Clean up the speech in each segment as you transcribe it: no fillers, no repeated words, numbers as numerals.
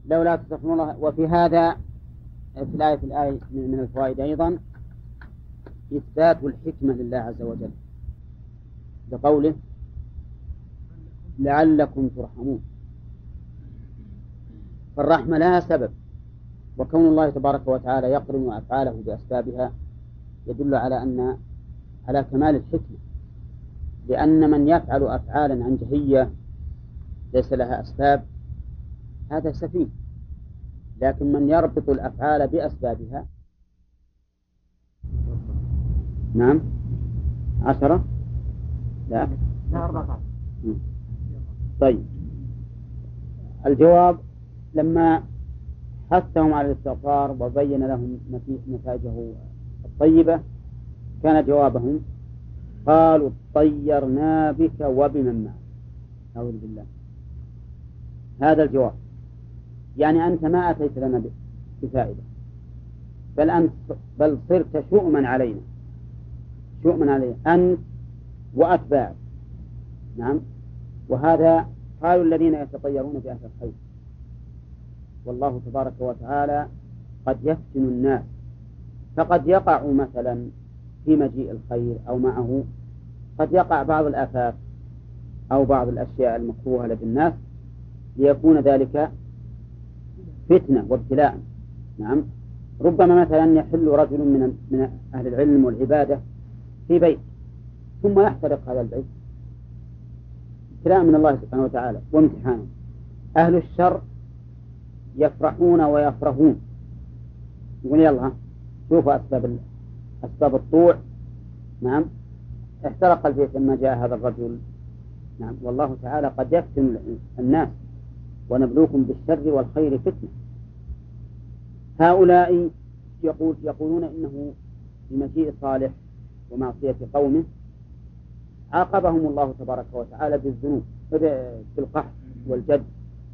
لولا تستغفرون الله. وفي هذا في الآية من الفوائد أيضا إثبات الحكمة لله عز وجل بقوله لعلكم ترحمون. فالرحمة لها سبب، وكون الله تبارك وتعالى يقرن أفعاله بأسبابها يدل على كمال الحكمة، لأن من يفعل أفعالا عن جهية ليس لها أسباب هذا سفيه، لكن من يربط الأفعال بأسبابها. نعم 10 لا 14. طيب الجواب لما حثهم على الاستغفار وبين لهم نتائجه الطيبة كان جوابهم قالوا اطيرنا بك وبمن معك. أعوذ بالله. هذا الجواب يعني أنت ما أتيت لنا بفائدة، بل صرت شؤما علينا أنت وأتباعك. نعم. وهذا قالوا الذين يتطيرون بأهل الخير، والله تبارك وتعالى قد يفتن الناس، فقد يقع مثلا في مجيء الخير أو معه قد يقع بعض الآفات أو بعض الأشياء المكروهة لدى الناس ليكون ذلك فتنة وابتلاء. نعم. ربما مثلا يحل رجل من أهل العلم والعبادة في بيت ثم يحترق هذا البيت ابتلاء من الله سبحانه وتعالى وامتحانه. أهل الشر يفرحون ويفرحون، يقول يلا شوفوا أسباب الطوع. نعم. احترق البيت لما جاء هذا الرجل. نعم. والله تعالى قد يفتن الناس ونبلوكم بالشر والخير فتنة. هؤلاء يقولون إنه بمجيء صالح ومعصية قومه عاقبهم الله تبارك وتعالى بالذنوب بالقحط والجد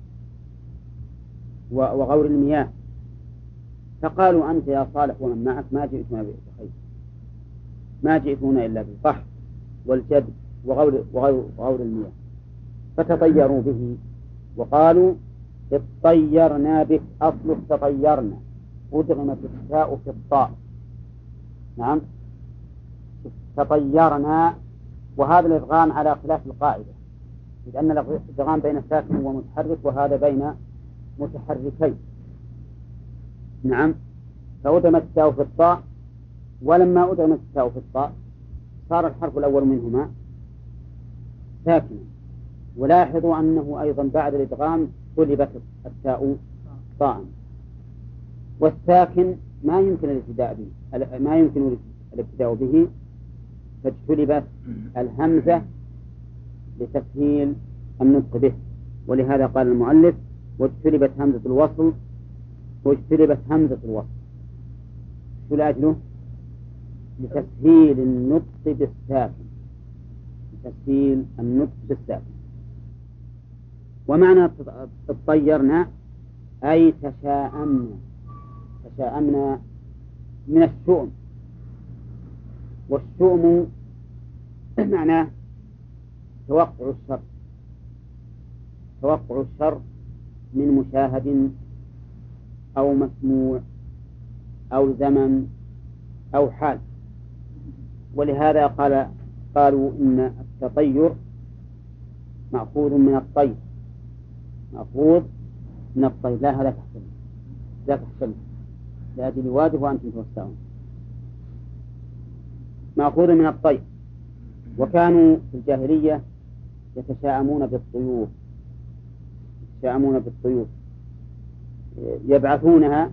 وغور المياه، فقالوا أنت يا صالح ومن معك ما جئتنا بخير، ما جئتنا إلا بالقحط والجد وغور المياه، فتطيروا به وقالوا اطيرنا بك. أصله تطيرنا أدغمت التاء في الطاء. نعم. تطيرنا، وهذا الإدغام على خلاف القاعدة، لأن الإدغام بين ساكن ومتحرك وهذا بين متحركين. نعم. فأدغمت التاء في الطاء، ولما أدغمت التاء في الطاء صار الحرف الأول منهما ساكنا. ولاحظوا أنه أيضا بعد الإدغام قلبت التاء طاء، والساكن ما يمكن الابتداء به فاجتلبت الهمزة لتسهيل النطق به، ولهذا قال المؤلف واجتلبت همزة الوصل شو لأجله؟ لتسهيل النطق بالساكن. ومعنى تطيرنا أي تشاءمنا من الشؤم، والشؤم معناه توقع الشر من مشاهد أو مسموع أو زمن أو حال. ولهذا قالوا إن التطير مأخوذ من الطير. لا تحسن لأجل واجب وأنتم توسعون. مأخوذ من الطير. وكانوا في الجاهلية يتشاءمون بالطيور يبعثونها،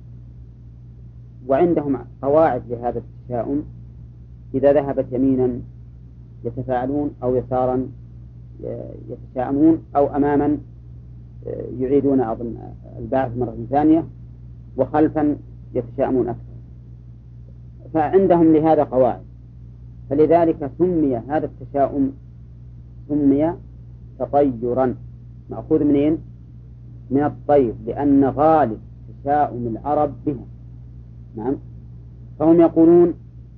وعندهم قواعد لهذا التشاؤم. إذا ذهبت يمينا يتفاعلون أو يسارا يتشاءمون أو أماما يعيدون أظن البعث مرة ثانية، وخلفا يتشاءمون أكثر. فعندهم لهذا قواعد، فلذلك سمي هذا التشاؤم تطيرا، مأخوذ منين؟ من الطير، لأن غالب تشاؤم العرب بها. نعم. فهم يقولون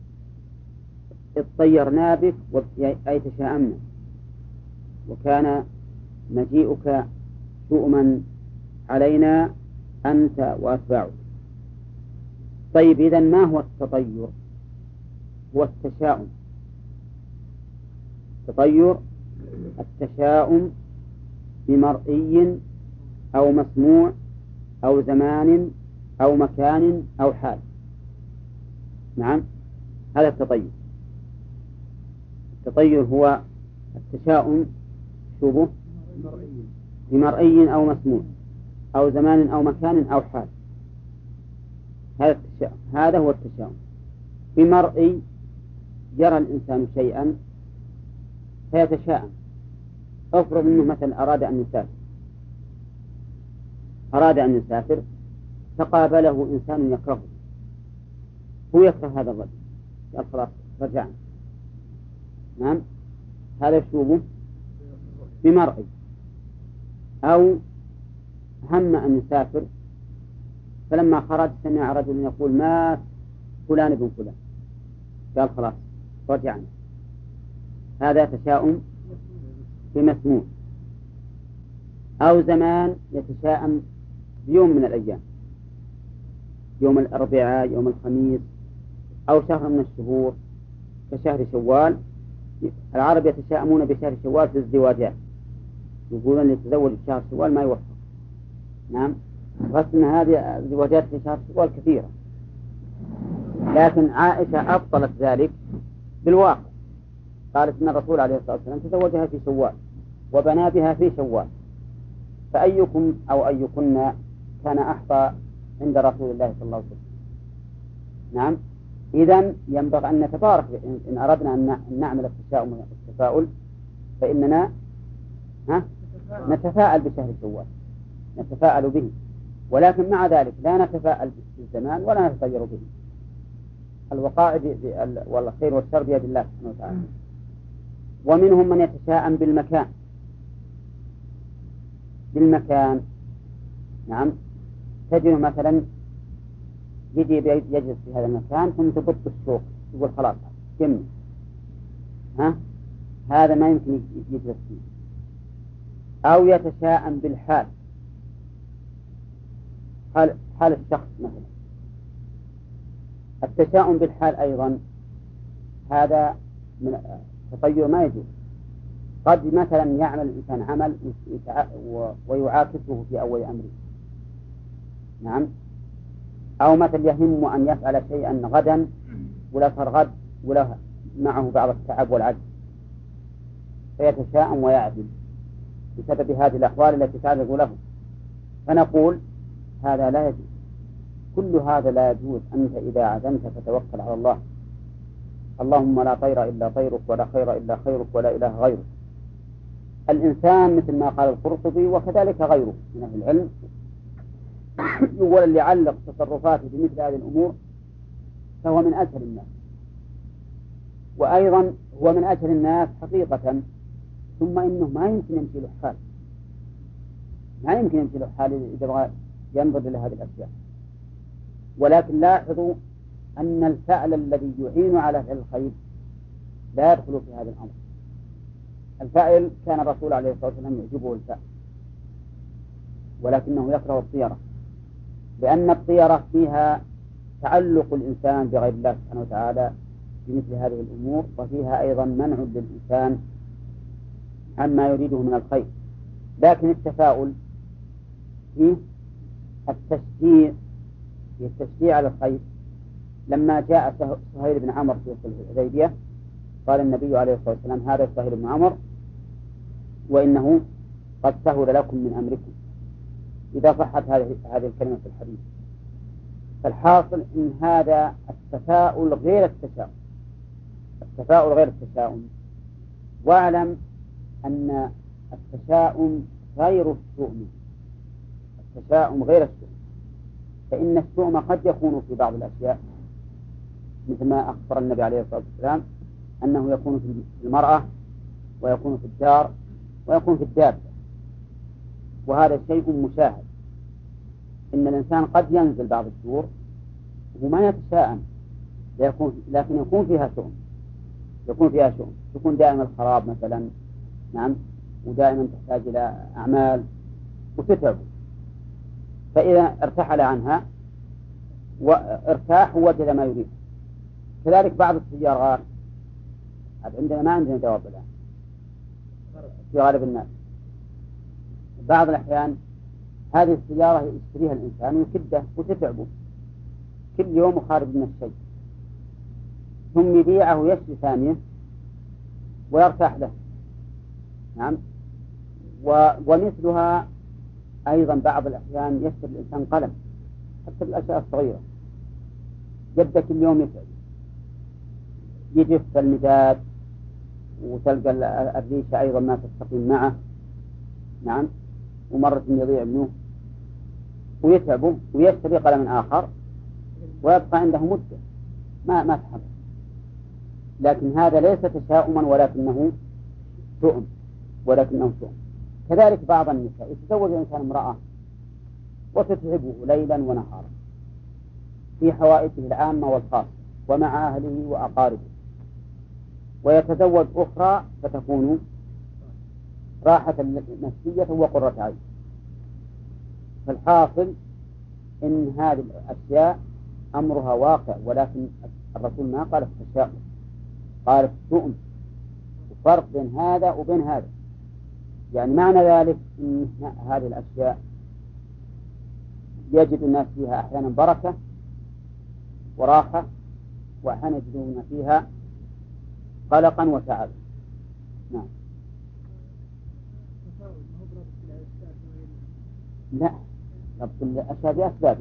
اطيرنا بك أي تشاءمنا، وكان مجيئك شؤما علينا أنت وأتباعك. طيب، إذن ما هو التطير؟ هو التشاؤم. التطير التشاؤم بمرئي أو مسموع أو زمان أو مكان أو حال. نعم، هذا التطير. التطير هو التشاؤم شبه بمرئي أو مسموع أو زمان أو مكان أو حال. هذا هو التشاؤم. بمرئي يرى الإنسان شيئا فيتشاءم. افرض أنه مثلا أراد أن يسافر فقابله إنسان يكرهه، هو يكره هذا الرجل، قال خلاص رجعنا. نعم، هذا شوبه بمرئي. أو هم أن يسافر فلما خرج سمع رجل يقول مات فلان ابن فلان، قال خلاص رجعنا. هذا تشاؤم بمسموع. أو زمان يتشاءم بيوم من الأيام، يوم الأربعاء، يوم الخميس، أو شهر من الشهور كشهر شوال. العرب يتشاءمون بشهر شوال في الزواجات، يقولون يتزوج في شهر شوال ما يوفق. نعم، رسم هذه الزواجات في شهر شوال كثيرة، لكن عائشة أبطلت ذلك بالواقع. قالت إن الرسول عليه الصلاة والسلام تزوجها في شوال وبنى بها في شوال، فأيكم أو أيكن كان أحظى عند رسول الله صلى الله عليه وسلم. نعم، إذن ينبغي أن نتبارك إن أردنا أن نعمل التشاؤم والتفاؤل، فإننا نتفاءل بشهر شوال، نتفاءل به، ولكن مع ذلك لا نتفاءل بالزمان ولا نتطير به. الوقائع والخير والشر بيد الله سبحانه وتعالى. ومنهم من يتشاءم بالمكان. نعم، تجد مثلا يجي يجلس في هذا المكان ثم تبط الشوق، يقول خلاص كم هذا ما يمكن يجلس فيه. أو يتشاءم بالحال، حال الشخص مثلا. التشاؤم بالحال أيضا هذا من التطير، ما يجوز. قد مثلا يعمل الإنسان عمل ويعاكسه في أول أمره. نعم، أو مثل يهم أن يفعل شيئا غدا ولا فرغد ولا معه بعض التعب والعجز، فيتشاءم ويعدل بسبب هذه الأحوال التي تعرض له. فنقول هذا لا يجوز، كل هذا لا يجوز. أنت إذا عزمت فتوكل على الله. اللهم لا طير إلا طيرك ولا خير إلا خيرك ولا إله غيرك. الإنسان مثل ما قال القرطبي وكذلك غيره من أهل العلم يقول اللي يعلق تصرفاته بمثل هذه الأمور فهو من أجهل الناس، وأيضا هو من أجهل الناس حقيقة. ثم إنه ما يمكن يمشي له حال، ما يمكن يمشي له حال إذا بغى ينظر إلى هذه الأشياء. ولكن لاحظوا أن الفعل الذي يعين على فعل الخير لا يدخل في هذا الأمر. الفاعل كان الرسول عليه الصلاة والسلام يعجبه الفعل، ولكنه يكره الطيرة، لأن الطيرة فيها تعلق الإنسان بغير الله سبحانه وتعالى بمثل هذه الأمور، وفيها أيضا منع للإنسان عما يريده من الخير. لكن التفاؤل فيه التشجيع، على الخير. لما جاء سهيل بن عمرو في صلح الحديبية قال النبي عليه الصلاة والسلام هذا سهيل بن عمرو وإنه قد سهل لكم من أمركم، إذا صحت هذه الكلمة في الحديث. فالحاصل إن هذا التفاؤل غير التشاؤم، التفاؤل غير التشاؤم. واعلم أن التشاؤم غير الشؤم، التشاؤم غير الشؤم. فإن الشؤم قد يكون في بعض الأشياء مثل ما أخبر النبي عليه الصلاة والسلام أنه يكون في المرأة ويكون في الدار ويكون في الدابة، وهذا شيء مشاهد. إن الإنسان قد ينزل بعض الدور وما يتشاءم، لكن يكون فيها شؤم، تكون دائما الخراب مثلا. نعم، ودائما تحتاج إلى أعمال وتتعب. فإذا ارتحل عنها وارتاح ووجد ما يريد. كذلك بعض السيارات عندنا ما عندنا جواب الآن في غالب الناس. بعض الأحيان هذه السيارة يشتريها الإنسان ويكده وتتعبه كل يوم وخارج من الشيء، ثم يبيعه ويشتري ثانية ويرتاح له. نعم. ومثلها أيضا بعض الأحيان يشتري الإنسان قلم حتى بالأشياء الصغيرة، يبدأ كل يوم يتعب، يجف المداد وتلقى الريشة أيضا ما تستقيم معه. نعم. ومرة يضيع منه ويتعبه ويشتري قلم آخر ويبقى عنده مدة ما تحرك. لكن هذا ليس تشاؤما ولكنه شؤم. كذلك بعض النساء يتزوج الإنسان امرأة وتتعبه ليلا ونهارا في حوائجه العامة والخاصة ومع أهله وأقاربه، ويتزوج أخرى فتكون راحة نفسية وقرة عين. فالحاصل إن هذه الأشياء أمرها واقع، ولكن الرسول ما قال التشاؤم، قال الشؤم، وفرق بين هذا وبين هذا. يعني معنى ذلك أن هذه الأشياء يجد الناس فيها أحيانا بركة وراحة، وأحيانا يجدون فيها قلقا وتعبا. نعم. لا، ربط الأشياء بأسباب.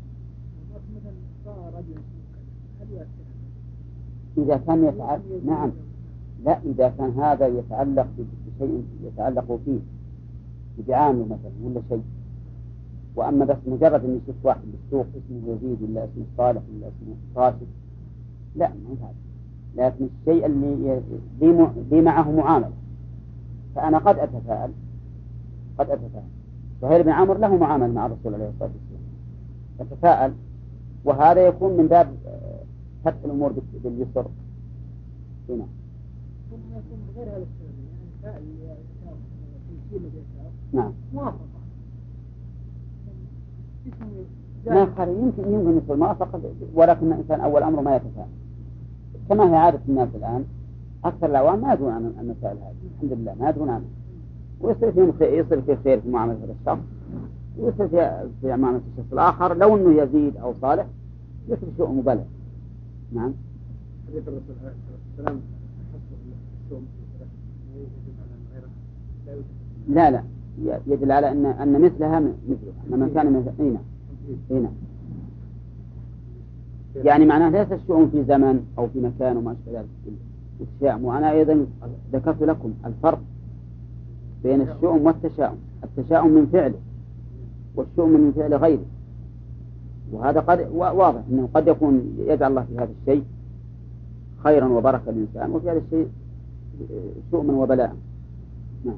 إذا كان يتعلق، نعم، لا، إذا كان هذا يتعلق بشيء يتعلق فيه بدعامه مثلا ولا شيء، وأما بس مجرد أن يشوف واحد بالسوق اسمه يزيد ولا اسمه صالح ولا اسمه راشد، لا، ما هذا. لكن الشيء اللي لي معه معاملة، فأنا قد أتفاءل. سهيل بن عمرو له معاملة مع الرسول عليه الصلاة والسلام، أتفاءل، وهذا يكون من باب فتح الأمور باليسر. هنا ثم يكون غير هذا السبب، يعني نعم موافقة ما خير، يمكن يصير موافقة، ولكن الإنسان أول أمره ما يتفاءل، كما هي عادة الناس الآن. أكثر الأعوام ما يدرون عن المسائل هذه، الحمد لله ما يدرون عنها، ويصير في خير في معاملة هذا الشخص، ويصير في معاملة الشخص الآخر لو أنه يزيد أو صالح يصير شيء مبالغ. نعم. حديث الرسول عليه الصلاة والسلام لا يدل على أن مثلها مثلها، أن من كان مثلنا هنا، يعني معناه ليس الشؤم في زمن أو في مكان وما أشبه ذلك التشاؤم. وأنا أيضا ذكرت لكم الفرق بين الشؤم والتشاؤم. التشاؤم من فعله والشؤم من فعل غيره، وهذا قد واضح أنه قد يكون يجعل الله في هذا الشيء خيرا وبركة للإنسان، وفي هذا الشيء شؤما وبلاء. نعم.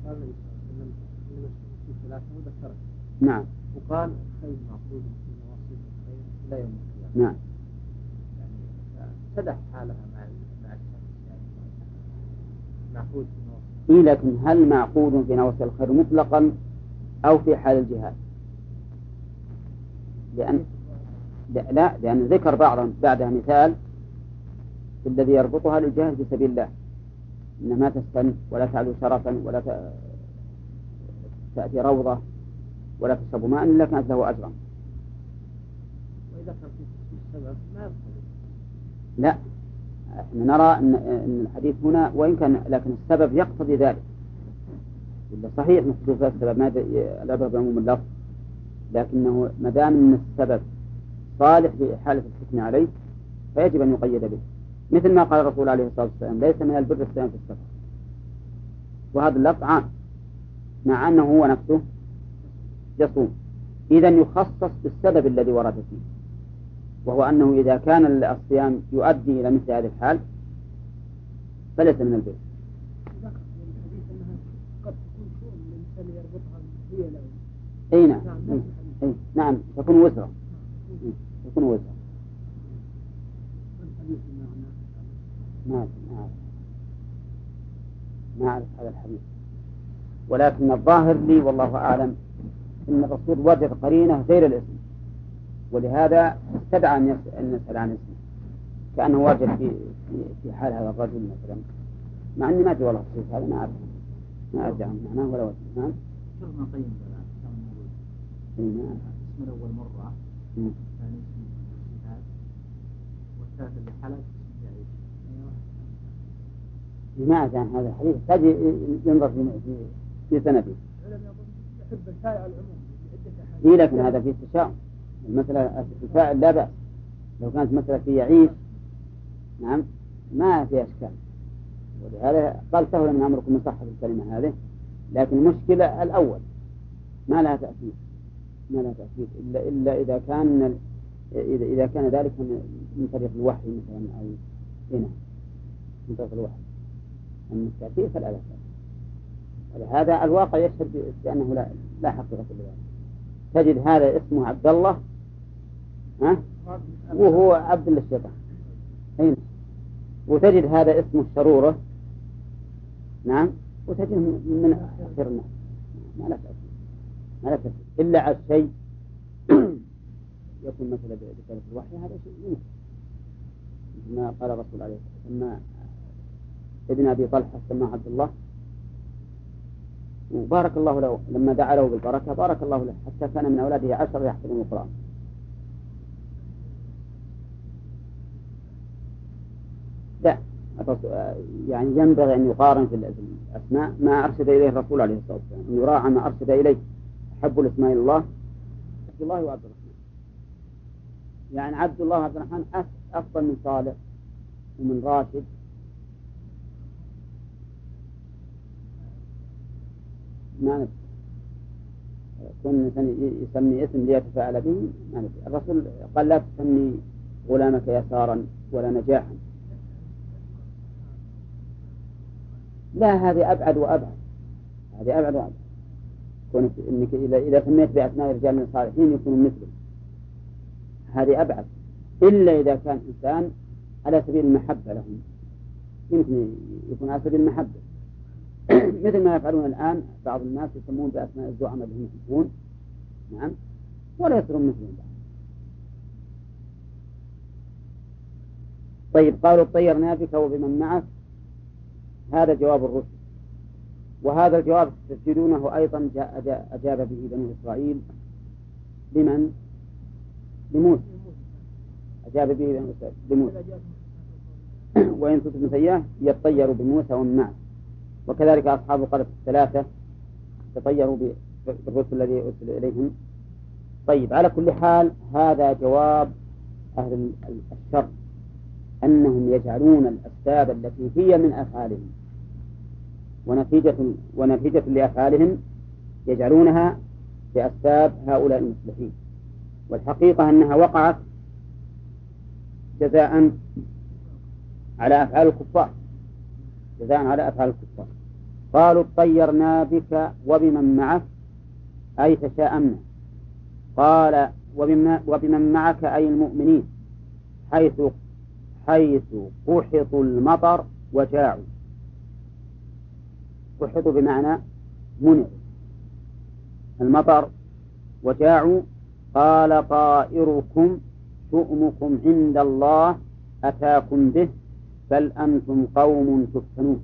نعم. وقال خير معقول في نواصب الخير لا يوم القيامة. نعم. يعني تدح حالها مع الشخص، يعني معقود في نواصب. إيه، لكن هل معقود في نواصب الخير مطلقا أو في حال الجهاد؟ لأن ذكر بعدها مثال الذي يربطها للجهاد في سبيل الله، إنما تستن ولا تعلو شرفا ولا تأتي روضة ولا تشرب ماء إلا كانت له أجرا. وإذا كان في السبب ما يبقى. لا، احنا نرى أن الحديث هنا وإن كان لكن السبب يقتضي ذلك. إلا صحيح محدود السبب ما العبرة بعموم اللفظ، لكنه ما دام أن السبب صالح لإحالة الحكم عليه فيجب أن يقيد به، مثل ما قال الرسول عليه الصلاة والسلام ليس من البر الصيام في السفر، وهذا اللفظ عام مع أنه هو نفسه يصوم. إذن يخصص بالسبب الذي ورد فيه، وهو أنه إذا كان الصيام يؤدي إلى مثل هذه الحال فليس من البر. قد تكون شؤم الإنسان يربطها هي له. أي نعم. نعم تكون وزرا. ما أعرف هذا الحديث، ولكن الظاهر لي والله أعلم إن الرسول وجد قرينة غير الاسم، ولهذا استدعى أن يسأل عن اسمه، كأنه وجد في حال هذا الرجل مثلا، مع أني ما أدري والله الصحيح هذا، ما أدري عنه معناه ولا وجه. نعم. شرنا طيب كان موجود. اسم الأول مرة، الثاني اسم الجهاد، والثالث اللي حلق اسم جائز. ما أدري عن هذا الحديث، تجي ينظر في سنده. يحب الفاعل العموم. إيه لكن هذا فيه تشاؤم، المسألة الفاعل لا بأس، لو كانت مسألة في يعيش نعم ما في أشكال، ولهذا قال سهل من أمركم من صحة الكلمة هذه، لكن المشكلة الأول ما لها تأثير، إلا إذا كان ذلك من طريق الوحي مثلا أو هنا من طريق الوحي، أما التأثير فلا بأس. ولهذا الواقع يشهد بأنه لا حقيقة لذلك. تجد هذا اسمه عبد الله وهو عبد للشيطان، وتجد هذا اسمه الشرورة نعم، وتجد من أخير الناس، ما لا تأثير إلا على الشيء يكون مثلا بطريقة الوحي، هذا شيء يمكن ما قال الرسول عليه الصلاة والسلام ابن أبي طلحة سماه عبد الله، وبارك الله له لما دعا له بالبركة بارك الله له، حتى كان من أولاده 10 يحفظون القرآن. لا يعني ينبغي أن يقارن في الأسماء ما أرشد إليه الرسول عليه الصلاة والسلام، أن يراعى ما أرشد إليه. أحب الأسماء إلى الله عبد الله وعبد الرحمن، يعني عبد الله وعبد الرحمن أفضل من صالح ومن راشد. ما ندري كن يسمي اسم ليتفاعل به، ما ندري. الرسول قال لا تسمي غلامك يسارا ولا نجاحا، لا هذه أبعد وأبعد، كونك إنك إذا سميت بأسماء رجال صالحين يكونوا مثله، هذه أبعد، إلا إذا كان إنسان على سبيل المحبة لهم، يمكن يكون على سبيل المحبة مثل ما يفعلون الآن بعض الناس يسمون بأسماء الزعماء الذين يحبون نعم ولا يصيرون مثلهم بعض. طيب قالوا طيرنا بك وبمن معك، هذا جواب الرسل، وهذا الجواب تجدونه أيضا أجاب به بنو إسرائيل لمن؟ لموسى، أجاب به بنو إسرائيل لموسى وإن تصبوا سيئة يطيروا بموسى ومن معه، وكذلك أصحاب القرية 3 تطيروا بالرسل الذي أرسل إليهم. طيب على كل حال هذا جواب أهل الشر، أنهم يجعلون الأسباب التي هي من أفعالهم ونتيجة لأفعالهم يجعلونها بأسباب هؤلاء المصلحين، والحقيقة أنها وقعت جزاء على أفعال الكفار، قالوا طيرنا بك وبمن معك أي تشاءمنا، قال وبمن معك أي المؤمنين، حيث قحطوا المطر وجاعوا، قحطوا بمعنى منعوا المطر وجاعوا، قال طائركم شؤمكم عند الله أتاكم به بل أنتم قوم تفتنون.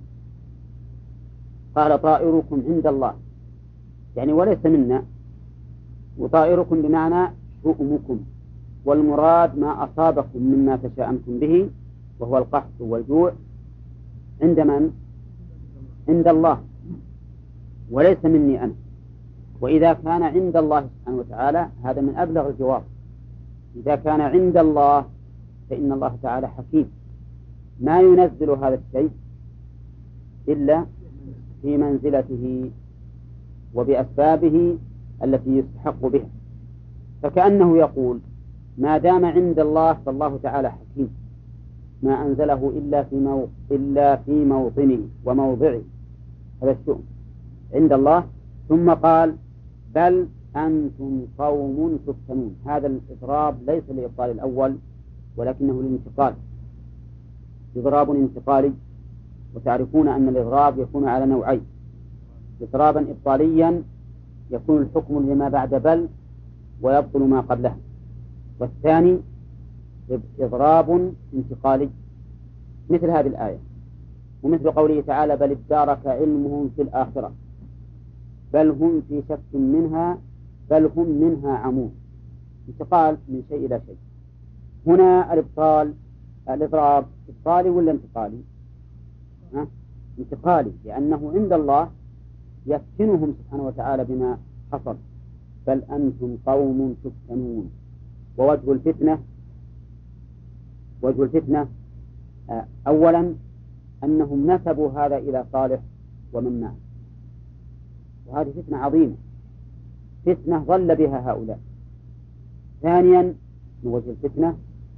قال طائركم عند الله يعني وليس منا، وطائركم بمعنى شؤمكم، والمراد ما أصابكم مما تشاءمتم به وهو القحط والجوع عند من؟ عند الله وليس مني أنا. وإذا كان عند الله سبحانه وتعالى هذا من أبلغ الجواب، إذا كان عند الله فإن الله تعالى حكيم ما ينزل هذا الشيء إلا في منزلته وبأسبابه التي يستحق بها، فكأنه يقول ما دام عند الله فالله تعالى حكيم، ما أنزله إلا في موطنه وموضعه، هذا الشؤم عند الله. ثم قال بل أنتم قوم تفتنون، هذا الإضراب ليس لإبطال الأول ولكنه للانتقال، إضراب انتقالي، وتعرفون أن الإضراب يكون على نوعين، إضرابا إبطاليا يكون الحكم لما بعد بل ويبطل ما قبله. والثاني إضراب انتقالي مثل هذه الآية، ومثل قوله تعالى بل ادارك علمهم في الآخرة بل هم في شك منها بل هم منها عمون. انتقال من شيء إلى شيء. هنا الإضراب إبطالي ولا انتقالي؟ انتقالي، لأنه عند الله يفتنهم سبحانه وتعالى بما حصل. بل أنتم قوم تفتنون. ووجه الفتنة أولا أنهم نسبوا هذا إلى صالح ومن معه، وهذه فتنة عظيمة، فتنة ضل بها هؤلاء. ثانيا من وجه الفتنة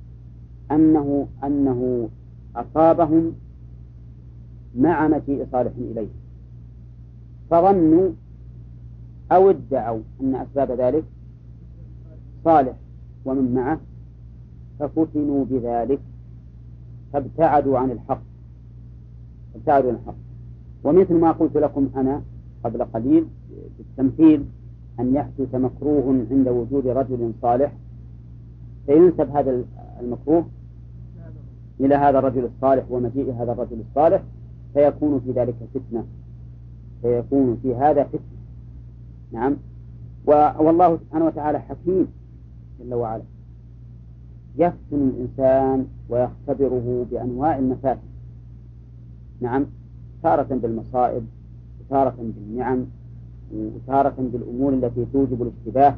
أنه أصابهم مع مجيء صالح إليه، فظنوا أو ادعوا أن أسباب ذلك صالح ومن معه، ففتنوا بذلك فابتعدوا عن الحق. ومثل ما قلت لكم أنا قبل قليل بالتمثيل أن يحدث مكروه عند وجود رجل صالح، فينسب هذا المكروه إلى هذا الرجل الصالح ومجيء هذا الرجل الصالح، فيكون في ذلك فتنة، فيكون في هذا فتنة. نعم. والله سبحانه وتعالى حكيم جل وعلا، يفتن الإنسان ويختبره بأنواع المفاتن. نعم، تارة بالمصائب، وتارة بالنعم، وتارة بالأمور التي توجب الاشتباه،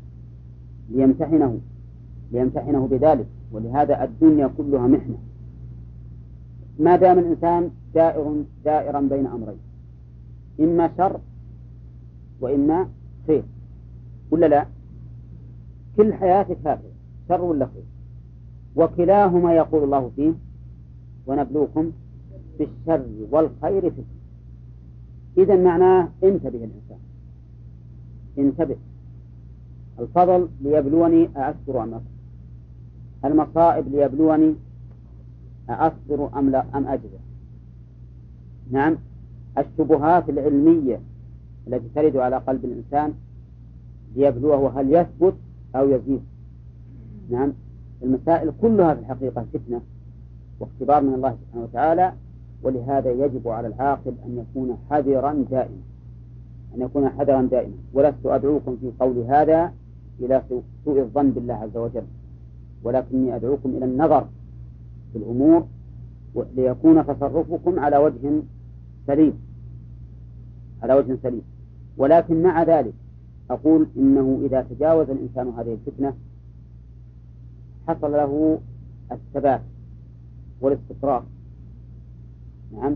ليمتحنه بذلك. ولهذا الدنيا كلها محنة، ما دام الإنسان دائرا بين أمرين، إما شر وإما خير، ولا لا؟ كل حياتك هكذا، شر ولا خير، وكلاهما يقول الله فيه ونبلوكم بالشر والخير فتنة. إذن معناه انتبه الإنسان، انتبه. الفضل ليبلوني أأشكر أم أكفر، المصائب ليبلوني أأصبر أم أجزع. نعم، الشبهات العلمية التي ترد على قلب الإنسان ليبلوه هل يثبت أو يزيد. نعم، المسائل كلها في الحقيقة فتنة واختبار من الله سبحانه وتعالى. ولهذا يجب على العاقل أن يكون حذرا دائما، ولست أدعوكم في قول هذا إلى سوء الظن بالله عز وجل، ولكني أدعوكم إلى النظر في الأمور ليكون تصرفكم على وجه سليم. ولكن مع ذلك أقول إنه إذا تجاوز الإنسان هذه الفتنة حصل له الثبات والاستقرار. نعم،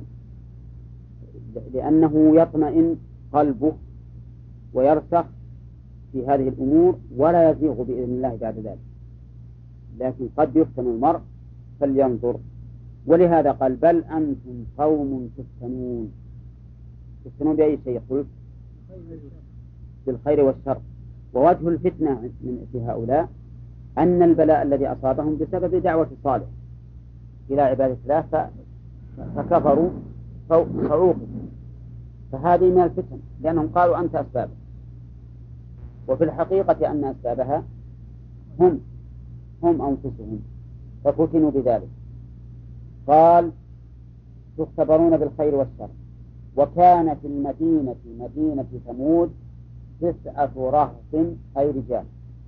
لأنه يطمئن قلبه ويرسخ في هذه الأمور ولا يزيغ بإذن الله بعد ذلك. لكن قد يفتن المرء فلينظر. ولهذا قال بل أنتم قوم تفتنون. تفتنون بأي شيء؟ قلت بالخير والشر. ووجه الفتنة في هؤلاء أن البلاء الذي أصابهم بسبب دعوة صالح إلى عبادة الله فكفروا فعوقبوا، فهذه من الفتن، لأنهم قالوا أنت أسبابها، وفي الحقيقة أن أسبابها هم أنفسهم، ففتنوا بذلك. قال تختبرون بالخير والشر. وكانت المدينة مدينة ثمود 9 رهط أي رجال.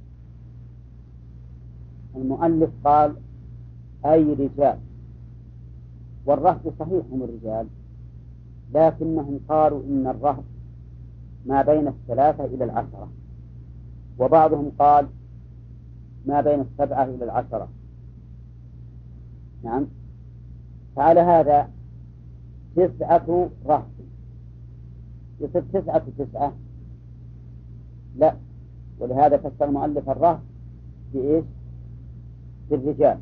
المؤلف قال أي رجال، والرهط صحيح هم الرجال، لكنهم قالوا إن الرهط ما بين 3 إلى 10، وبعضهم قال ما بين 7 إلى 10. نعم، فعلى هذا 9 رهط يصير 9 لا، ولهذا فسر المؤلف الرهط بإيش؟ بالرجال.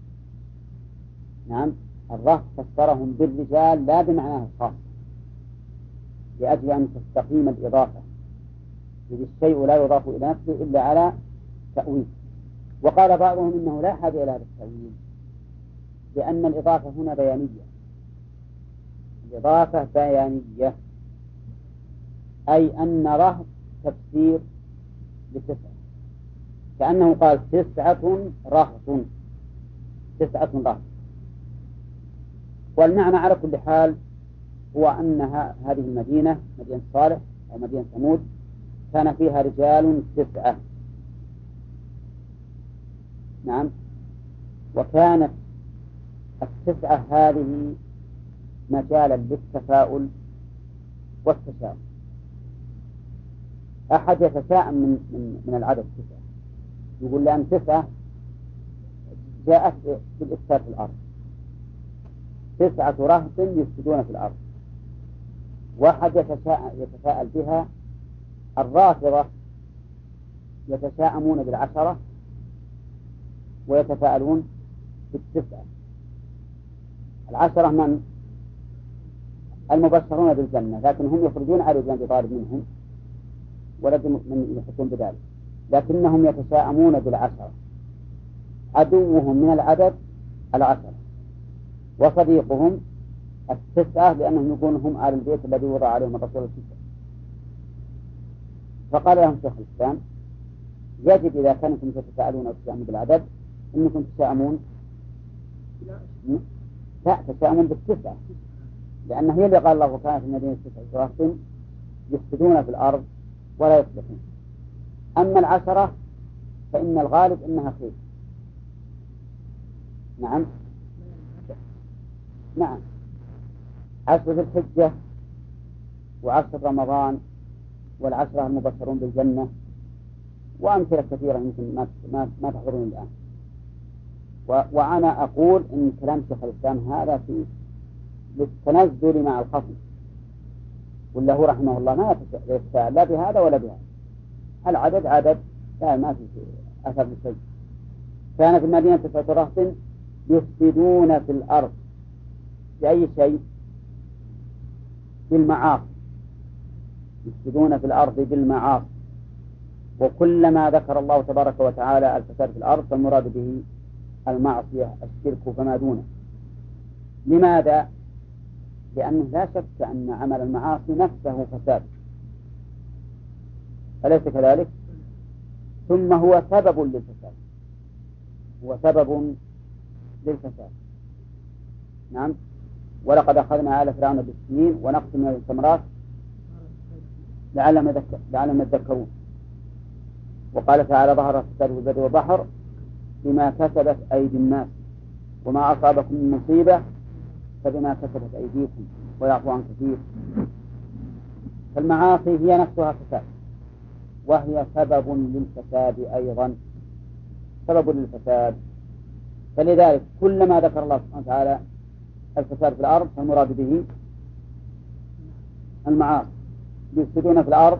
نعم، الرهط فسرهم بالرجال لا بمعناه الخاص، لأجل أن تستقيم الإضافة، إذ الشيء لا يضاف إلى نفسه إلا على تأويل. وقال بعضهم إنه لا حاجة إلى هذا التأويل، لأن الإضافة هنا بيانية. الإضافة بيانية أي أن رهط تفسير لتسعة، كأنه قال 9 رهط، 9 رهط. والمعنى على كل حال هو أن هذه المدينة، مدينة صالح أو مدينة ثمود، كان فيها رجال 9. نعم. وكانت 9 هذه مجالا للتفاؤل والتشاؤم. أحد يتشاءم من العدد 9، يقول لأن 9 جاءت بالإفساد في الأرض، 9 رهط يفسدون في الأرض. واحد يتفاءل بها. الرافضة يتشاءمون بال10 ويتفاءلون بال9. 10 من المبشرون بالجنة، لكن هم يخرجون على ابن أبي طالب منهم ولا من يحسون بذلك، لكنهم يتشاءمون بال10. عدوهم من العدد 10، وصديقهم 9، لأنهم يكونوا هم آل البيت الذي وضع عليهم الرسول 9. فقال لهم شيخ الإسلام: يجب إذا كنتم تتساءلون وتتشاءمون بالعدد أنكم تتشاءمون، لا، تتشاءمون بال9، لأن هي اللي قال الله كانت في المدينة 9 رهط يفسدون في الأرض ولا يصلحون. أما 10 فإن الغالب أنها خير. نعم. نعم. 10 ذي الحجة و10 رمضان وال10 المبشرون بالجنة وأمثلة كثيرة يمكن ما تحضرون الآن. وأنا أقول إن كلام شيخ الإسلام هذا في للتنزل مع الخصم، ولا هو رحمه الله ما يتساءل لا بهذا ولا بهذا. العدد عدد، لا ما في أثر لشيء. كان في المدينة 9 رهط يفسدون في الأرض بأي شيء؟ بالمعاصي. يفسدون في الأرض بالمعاصي. وكلما ذكر الله تبارك وتعالى الفساد في الأرض فالمراد به المعصية، الشرك فما دونه. لماذا؟ لأنه لا شك أن عمل المعاصي نفسه فساد، أليس كذلك؟ ثم هو سبب للفساد، هو سبب للفساد. نعم. ولقد أخذنا آل فرعون بالسنين ونقص من الثمرات لعلهم يذكرون. وقال تعالى: ظهر الفساد في البر والبحر بما كسبت أيدي الناس وما أصابكم من مصيبة فبما كسبت أيديكم ويعفو عن كثير. فالمعاصي هي نفسها فساد، وهي سبب للفساد أيضا، سبب للفساد. فلذلك كلما ذكر الله سبحانه وتعالى الفساد في الأرض فالمراد به المعاصي. يفسدون في الأرض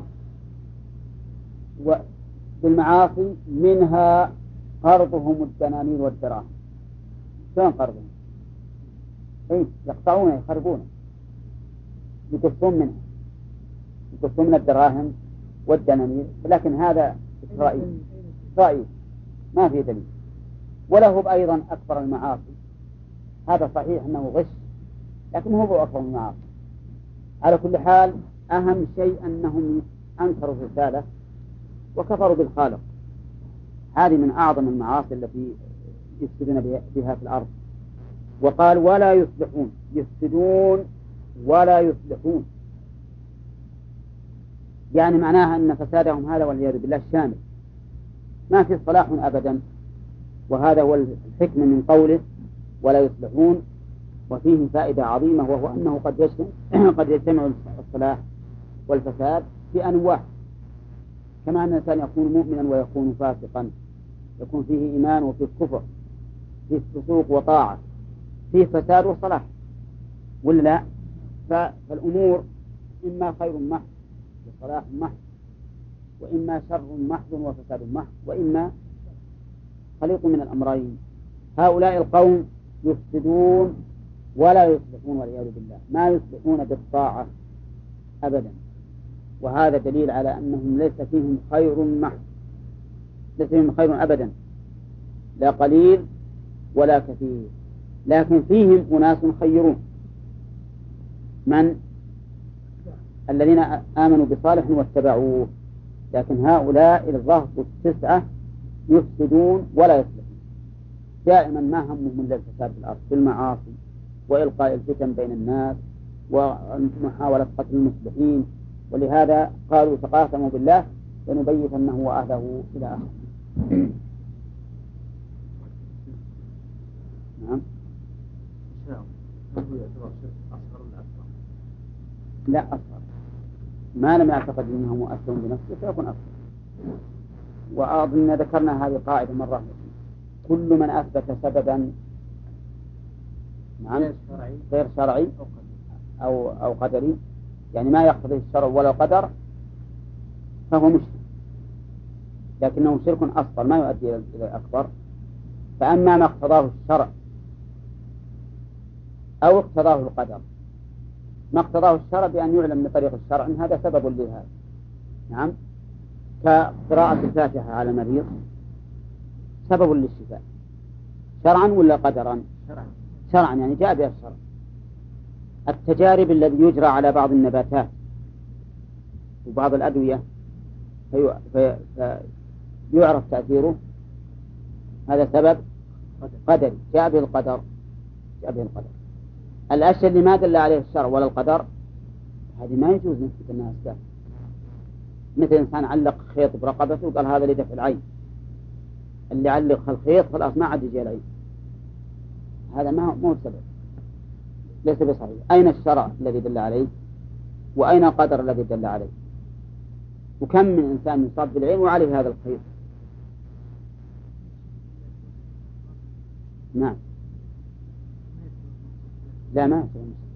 بالمعاصي، منها قرضهم الدنانير والدراهم. شلون قرضهم؟ يقطعون يخربون، يقصون منها، يقصون من الدراهم والدنانير. لكن هذا إسرائيل ما في دليل. وله أيضا أكبر المعاصي، هذا صحيح أنه غش، لكن هو أكبر المعاصي. على كل حال أهم شيء أنهم أنكروا الرسالة وكفروا بالخالق. هذه من أعظم المعاصي التي يفسدون بها في الأرض. وقال: ولا يصلحون، يفسدون ولا يصلحون، يعني معناها أن فسادهم هذا والعياذ بالله شامل، ما في صلاح أبدا. وهذا هو الحكمة من قوله ولا يصلحون. وفيه فائدة عظيمة، وهو أنه قد يجتمع الصلاح والفساد في أنواع، كما أن الإنسان يكون مؤمنا ويكون فاسقا، يكون فيه إيمان وفيه كفر، فيه فسوق وطاعة، فيه فساد وصلاح، ولا لا؟ فالأمور إما خير محض وصلاح محض، وإما شر محض وفساد محض، وإما خليط من الأمرين. هؤلاء القوم يفسدون ولا يصلحون والعياذ بالله، ما يصلحون بالطاعة أبدا. وهذا دليل على أنهم ليس فيهم خير محض، ليس فيهم خير أبدا، لا قليل ولا كثير. لكن فيهم أناس خيرون، من الذين آمنوا بصالح واتبعوه. لكن هؤلاء الرهط التسعة يفسدون ولا يصلحون، دائما ما همهم إلا الفساد في الأرض بالمعاصي وإلقاء الفتن بين الناس ومحاولة قتل المصلحين، ولهذا قالوا تقاسموا بالله لنبيتنه وأهله إلى آخره. نعم. هل هو يعتبر شرك أصغر ولا أكبر؟ لا أصغر، ما لم يعتقد أنه مؤثر بنفسه فيكون أصغر. وأظن ذكرنا هذه قاعدة مرة، كل من أثبت سببا نعم غير شرعي أو قدري، يعني ما يقتضي الشرع ولا القدر، فهو مشرك، لكنه شرك أصغر ما يؤدي إلى أكبر. فأما ما اقتضاه الشرع أو اقتضاه القدر، ما اقتضاه الشرع بأن يعلم من طريق الشرع أن هذا سبب لهذا، نعم، كقراءة الفاتحة على المريض سبب للشفاء شرعا ولا قدرا؟ شرعا، يعني جاء بها الشرع. التجارب الذي يجرى على بعض النباتات وبعض الأدوية فيعرف تأثيره، هذا سبب قدري جاء به القدر. الأشياء اللي ما دل عليه الشرع ولا القدر هذه ما يجوز نثبت أنها أسباب. مثل إنسان علق خيط برقبته وقال هذا لدفع العين، اللي علق الخيط خلاص ما عاد يجي العين، هذا ما هو سبب، ليس بصحيح. أين الشرع الذي دل عليه وأين القدر الذي دل عليه؟ وكم من إنسان يصاب بالعين وعليه هذا الخيط. نعم. لا ما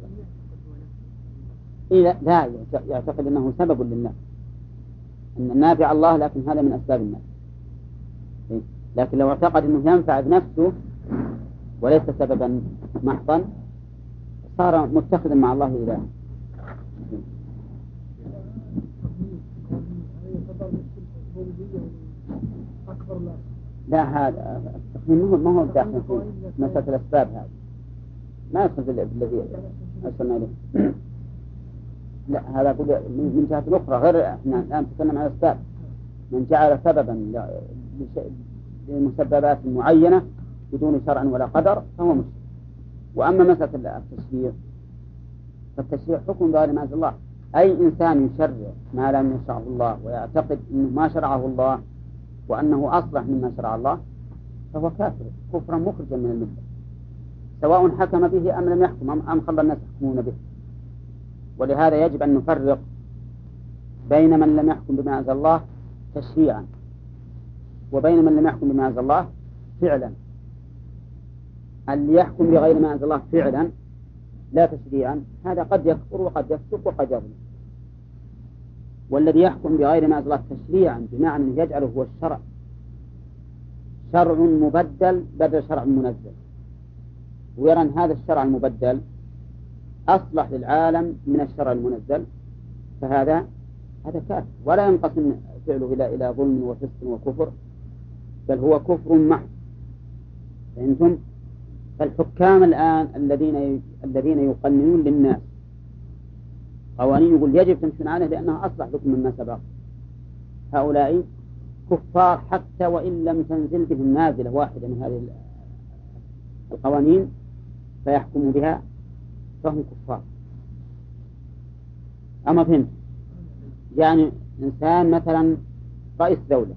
لا يعتقد أنه سبب للناس، أن النافع الله، لكن هذا من أسباب الناس. لكن لو اعتقد أنه ينفع بنفسه وليس سببا محضا صار متخذا مع الله إله. لا هذا التقنين ما هو داخل في مسألة الأسباب، هذا ما يدخل بالذي أرسلنا إليه. لا هذا أقول من جهة أخرى غير، احنا الآن نتكلم عن الأسباب. من جعل سببا لمسببات معينة بدون شرع ولا قدر فهو مشرك. وأما مسألة التشريع فالتشريع حكم بغير ما أنزل الله. أي إنسان يشرع ما لم يشرعه الله ويعتقد أنه ما شرعه الله وأنه أصلح مما شرع الله فهو كافر كفرا مخرجا من الملة، سواء حكم به أم لم يحكم أم خلى الناس يحكمون به. ولهذا يجب أن نفرق بين من لم يحكم بما أنزل الله تشريعا وبين من لم يحكم بما أنزل الله فعلا. اللي يحكم بغير ما أنزل الله فعلا لا تشريعا هذا قد يكفر وقد يفسق وقد يظلم، والذي يحكم بغير ما أنزل الله تشريعا بمعنى أن يجعله هو الشرع، شرع مبدل بدل شرع منزل، ويرى أن هذا الشرع المبدل أصلح للعالم من الشرع المنزل، فهذا كافر ولا ينقسم فعله إلى ظلم وفسق وكفر، بل هو كفر محض. فأنتم فالحكام الآن الذين يقننون للناس قوانين يقول يجب تمشون عليه لأنها أصلح لكم مما سبق، هؤلاء كفار حتى وإن لم تنزل بهم نازلة واحدة من هذه القوانين فيحكموا بها فهم كفار. أما فهمت؟ يعني إنسان مثلا رئيس دولة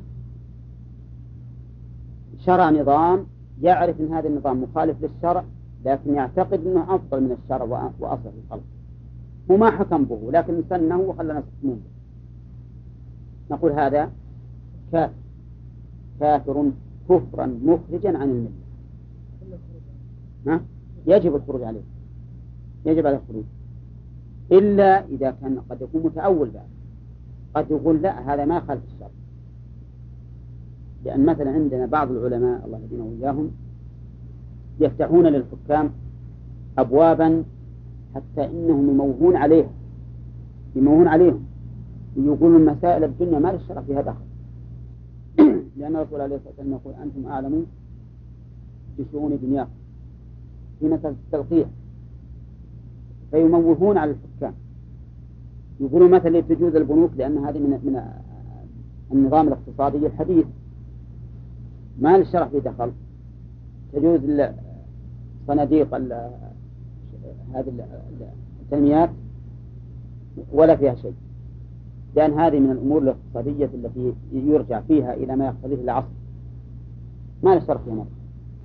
شرع نظام يعرف أن هذا النظام مخالف للشرع لكن يعتقد أنه أفضل من الشرع وأصلح للخلق، وما حكم به لكن سنه وخلى الناس يحكمون به، نقول هذا كافر كفرا مخرجا عن الملة، يجب الخروج عليه، يجب على الخروج، إلا إذا كان قد يكون متأول بعد، قد يقول لا هذا ما خالف الشرع. لأن مثلا عندنا بعض العلماء الله يهدينا وإياهم يفتحون للحكام أبوابا حتى إنهم يموهون عليهم ويقولون مسائل الدنيا ما للشرع فيها دخل. لأن الرسول عليه الصلاة والسلام يقول أنتم أعلمون بشؤون دنياكم في مسألة التلقيح، فيموهون على الحكام، يقولون مثلا تجوز البنوك لأن هذه من النظام الاقتصادي الحديث، ما للشرع فيه دخل. تجوز صناديق هذه التنميات ولا فيها شيء، لأن هذه من الأمور الاقتصادية التي يرجع فيها إلى ما يقتضيه العصر، ما للشرع فيها نفسه.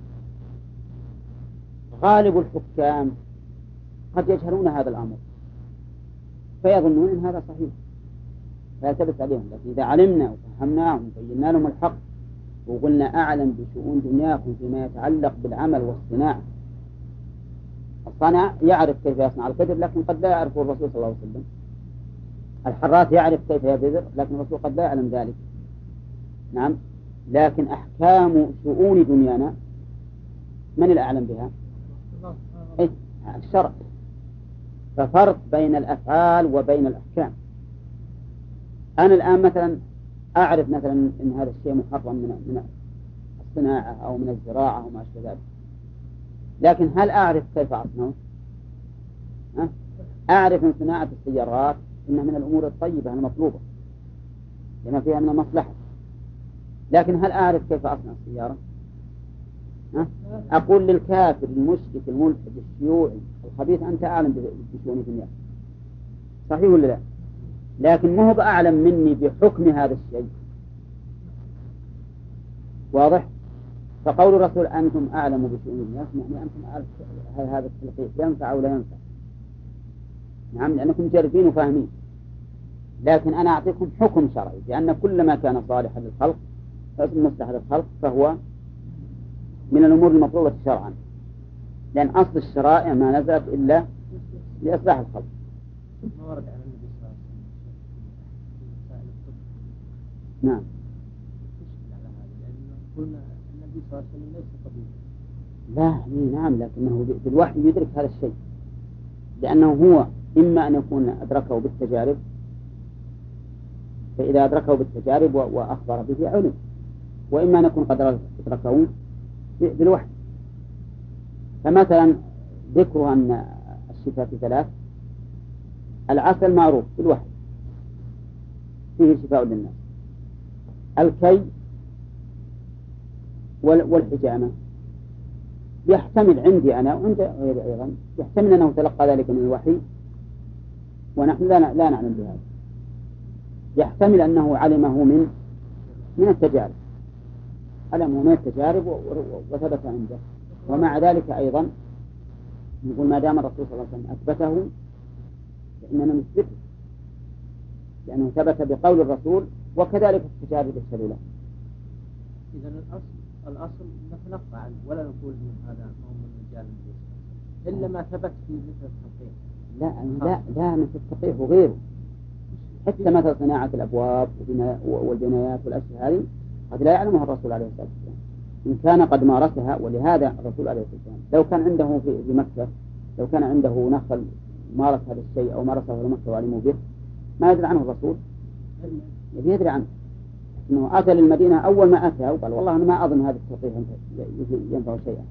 غالب الحكام قد يجهلون هذا الأمر فيظنون أن هذا صحيح فيلتبس عليهم، لكن إذا علمنا وفهمناهم وبينا لهم الحق وقلنا أعلم بشؤون دنياكم فيما يتعلق بالعمل والصناعة. الصانع يعرف كيف يصنع القدر لكن قد لا يعرفه الرسول صلى الله عليه وسلم. الحراث يعرف كيف يبذر لكن الرسول قد لا يعلم ذلك. نعم، لكن أحكام شؤون دنيانا من الأعلم بها؟ إيه؟ الشرع. ففرق بين الأفعال وبين الأحكام. أنا الآن مثلا أعرف مثلا أن هذا الشيء محرم من الصناعة أو من الزراعة وما أشبه ذلك، لكن هل أعرف كيف أصنعه؟ أعرف أن صناعة السيارات إنها من الأمور الطيبة المطلوبة لما فيها من المصلحة، لكن هل أعرف كيف أصنع السيارة؟ أقول للكافر المشرك الملحد الشيوعي الخبيث أنت أعلم بشؤون دنياك، صحيح ولا لا؟ لكن ما هو بأعلم مني بحكم هذا الشيء. واضح؟ فقول الرسول أنتم أعلم بشؤون الناس يعني أنتم أعلم هل هذا التلقيح ينفع أو لا ينفع. نعم، لأنكم مجربين وفاهمين، لكن أنا أعطيكم حكم شرعي لأن كل ما كان صالحا للخلق مصلحة للخلق فهو من الأمور المطلوبة شرعا، لأن أصل الشرائع ما نزلت إلا لإصلاح الخلق. ما ورد عن النبي صلى الله عليه وسلم نعم. قلنا النبي صلى الله عليه وسلم ليس طبيبا. لا نعم، لكنه بالوحي يدرك هذا الشيء، لأنه هو إما أن يكون أدركه بالتجارب، فإذا أدركه بالتجارب وأخبر به علم، وإما أن يكون قد أدركه بالوحي. فمثلا ذكر أن الشفاء في ثلاث، العسل معروف بالوحي فيه شفاء للناس، الكي والحجامة يحتمل عندي أنا وعند غيري أيضا يحتمل أنه تلقى ذلك من الوحي ونحن لا نعلم بهذا، يحتمل أنه علمه من التجارب، علمه من التجارب وثبت عنده. ومع ذلك أيضا نقول ما دام الرسول صلى الله عليه وسلم أثبته فإننا نثبته لأنه ثبت بقول الرسول، وكذلك التجارب الشلولة. إذا الأصل نتلقى عنه ولا نقول من هذا ما هو من رجال إلا ما ثبت في مثل التلقيح. لا مثل التلقيح وغيره، حتى مثل صناعة الأبواب والبنايات والأشياء هذه قد لا يعلمها الرسول عليه الصلاة والسلام إن كان قد مارسها. ولهذا الرسول عليه الصلاة والسلام لو كان عنده في مكة لو كان عنده نخل مارس هذا الشيء أو مارسه في مكة وعلموا به ما يدري عنه الرسول، يدري عنه إنه أتى للمدينة أول ما أتى وقال والله أنا ما أظن هذا التلقيح ينفع شيئا،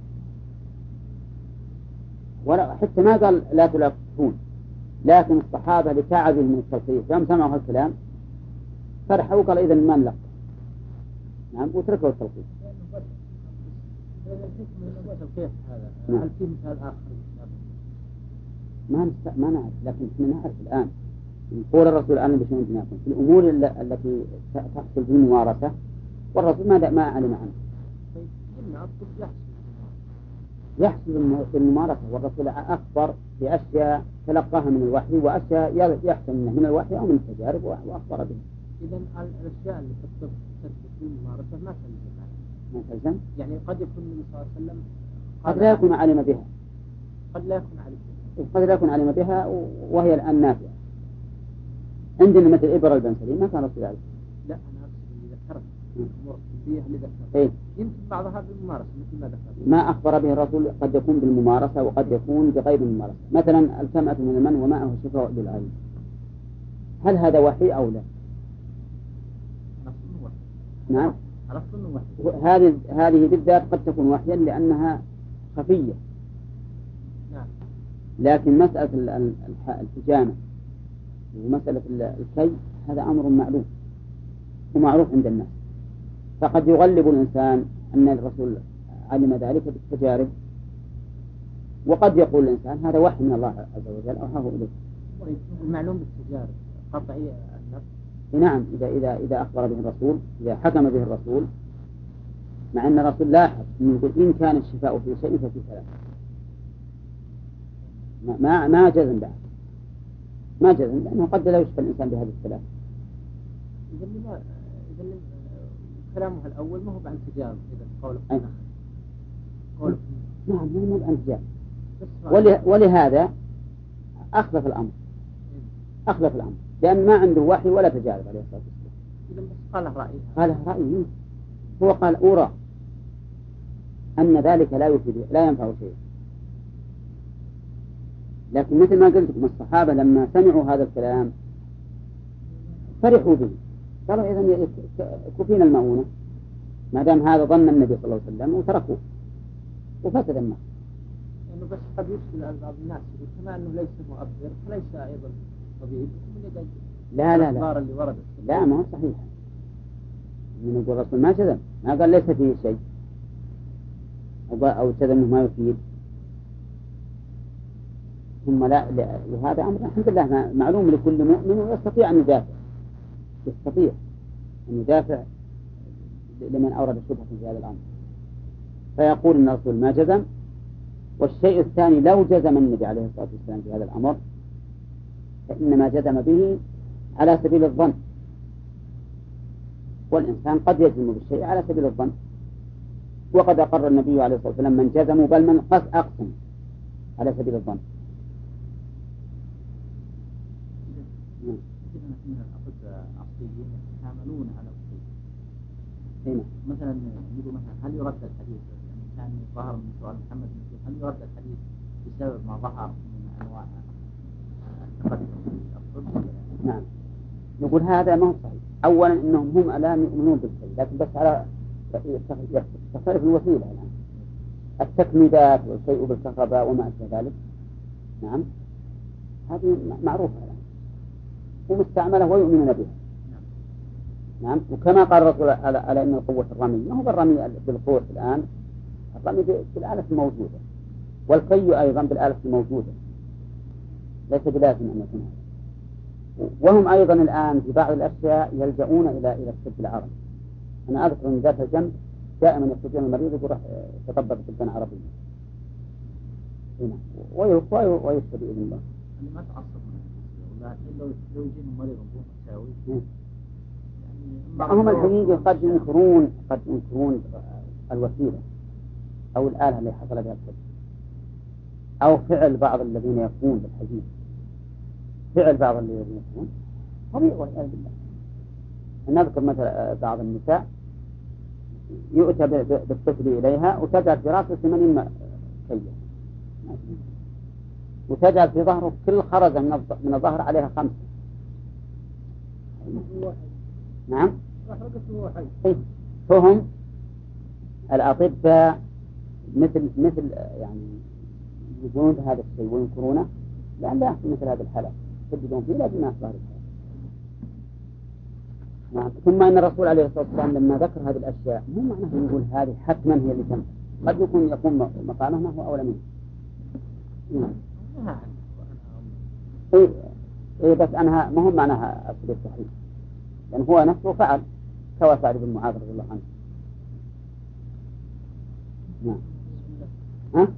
ولا حتى ما قال لا تلقون، لكن الصحابة لتعبهم من التلقيح يوم سمعوا هالكلام فرحوا وقال إذا ما نلقى. نعم، وتركوا التلقيح. التلقيح هذا هل في مثال آخر؟ ما نعرف، لكن احنا نعرف الآن يقول الرسول أعلم بشؤون دنياكم في الأمور التي تحصل في الممارسة، والرسول ما علم عنه. يحصل في الممارسة، والرسول أخبر بأشياء تلقاها من الوحي وأشياء يحصل من الوحي أو من التجارب وأخبر بها. إذن الأشياء اللي تثبت في الممارسة ما تلزم. ما تلزم؟ يعني قد يكون النبي صلى الله عليه وسلم قد لا يكون علم بها، قد لا يكون علم بها وهي الآن نافعة. عندنا مثل إبر البنسلين ما كان رسول عليه. لا أنا أقصد اللي ذكرت الأمور الطبية اللي ذكرت. إيه؟ يمكن بعضها بالممارسة مثل ما ذكرت. ما أخبر به الرسول قد يكون بالممارسة وقد يكون بغير الممارسة. مثلا الكمأة من المن وماءه شفاء للعين، هل هذا وحي أو لا؟ نعم. هذه بالذات قد تكون وحيا لأنها خفية. نعم. لكن مسألة الحجامة ومسألة الكي هذا أمر معلوم، ومعروف عند الناس. فقد يغلب الإنسان أن الرسول علم ذلك بالتجارب، وقد يقول الإنسان هذا وحي من الله عز وجل أوحاه إليه. المعلوم بالتجارب قطعي النفس. نعم، إذا أخبر به الرسول، إذا حكم به الرسول، مع أن الرسول لاحظ أنه يقول إن كان الشفاء في شيء ففي ثلاث، ما جزم بعد، ما جزم، لأنه قد لا يشفى الإنسان بهذه الثلاث. إذا كلامه الأول ما هو عن تجارب، إذا قوله نعم هو عن تجارب، ولهذا أخلف الأمر، لأن ما عنده وحي ولا تجارب عليه الصلاة والسلام. إذا بس قال رأيه، هو قال أرى أن ذلك لا يفيد لا ينفع شيء. لكن مثل ما قلت لكم الصحابة لما سمعوا هذا الكلام فرحوا به، قالوا إذن كفينا المؤونة ما دام هذا ظن النبي صلى الله عليه وسلم، وتركوه وفسد الناس. يعني بس قد يشكل على بعض الناس كما أنه ليس مؤبر فليس أيضا طبيب. لا ما هو صحيح. من يقول الرسول ما شذن، ما قال ليس فيه شيء أو شذن أنه ما يفيد. ثم وهذا أمر الحمد لله معلوم لكل مؤمن، ويستطيع أن يدافع لمن أورد الشبهة في هذا الأمر. فيقول أن الرسول ما جزم. والشيء الثاني لو جزم النبي عليه الصلاة والسلام في هذا الأمر فإنما جزم به على سبيل الظن، والإنسان قد يجزم بالشيء على سبيل الظن. وقد أقر النبي عليه الصلاة والسلام من جزموا بل من أقسم على سبيل الظن. من الأطباء العصريين يتعاملون على هنا مثلا يقول مثلا هل يرد الحديث، يعني كان ظهر من سؤال محمد هل يرد الحديث بسبب ما ظهر من أنواع التقدم في الطب؟ نعم، نقول هذا ما هو صحيح. أولا إنهم هم الآن يؤمنون بالشيء، لكن بس على تختلف الوسيلة الآن. التكميدات والشيء بالكهرباء وما أشبه ذلك، نعم هذه معروفة الآن ومستعملة ويؤمنون بها. نعم. وكما قال الرسول على أن القوة الرمي ما هو بالرمي بالقوة الآن، الرمي بالآلة الموجودة، والكي أيضا بالآلة الموجودة، ليس بلازم أن يكون هذا. وهم أيضا الآن في بعض الأشياء يلجؤون إلى الطب العربي. أنا أذكر من ذات الجنب دائما يستطيع المريض يقول تطبق طبا عربيا ويشفى بإذن الله. أنا ما تعصب لكن لو يجيهم مريض مساوي هم الحقيقة قد ينكرون الوسيلة أو الآلة اللي حصل بها الطب، أو فعل بعض الذين يقومون بالحديث، طبيعي والعياذ بالله. نذكر مثلا بعض النساء يؤتى بالطفل إليها وتجعل في رأسه 80 كية، وتجعل في ظهره كل خرزة من الظهر عليها 5. نعم. فهم الأطباء مثل يعني يقولون هذا الشيء وينكرونه، لأن لا يحصل مثل هذه الحالات يجدون فيه لازم ما يحصل هذه الحالات. نعم. ثم إن الرسول عليه الصلاة والسلام لما ذكر هذه الأشياء مو معناه يقول هذه حتما هي اللي تنفع، قد يقوم مقامه ما هو أولى منه. إيه بس أنها ما هو معناها أصل التحريم، لأن هو نفسه فعل كما سعد بن معاذ رضي الله عنه. نعم. ها؟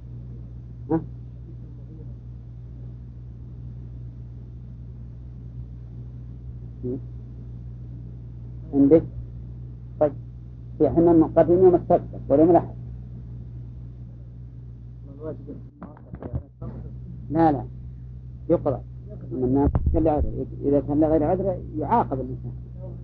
عندك؟ طيب في حنا مقدم يوم السبت واليوم الأحد. لا يقرأ من الناس إذا كان لغير عذر يعاقب الإنسان.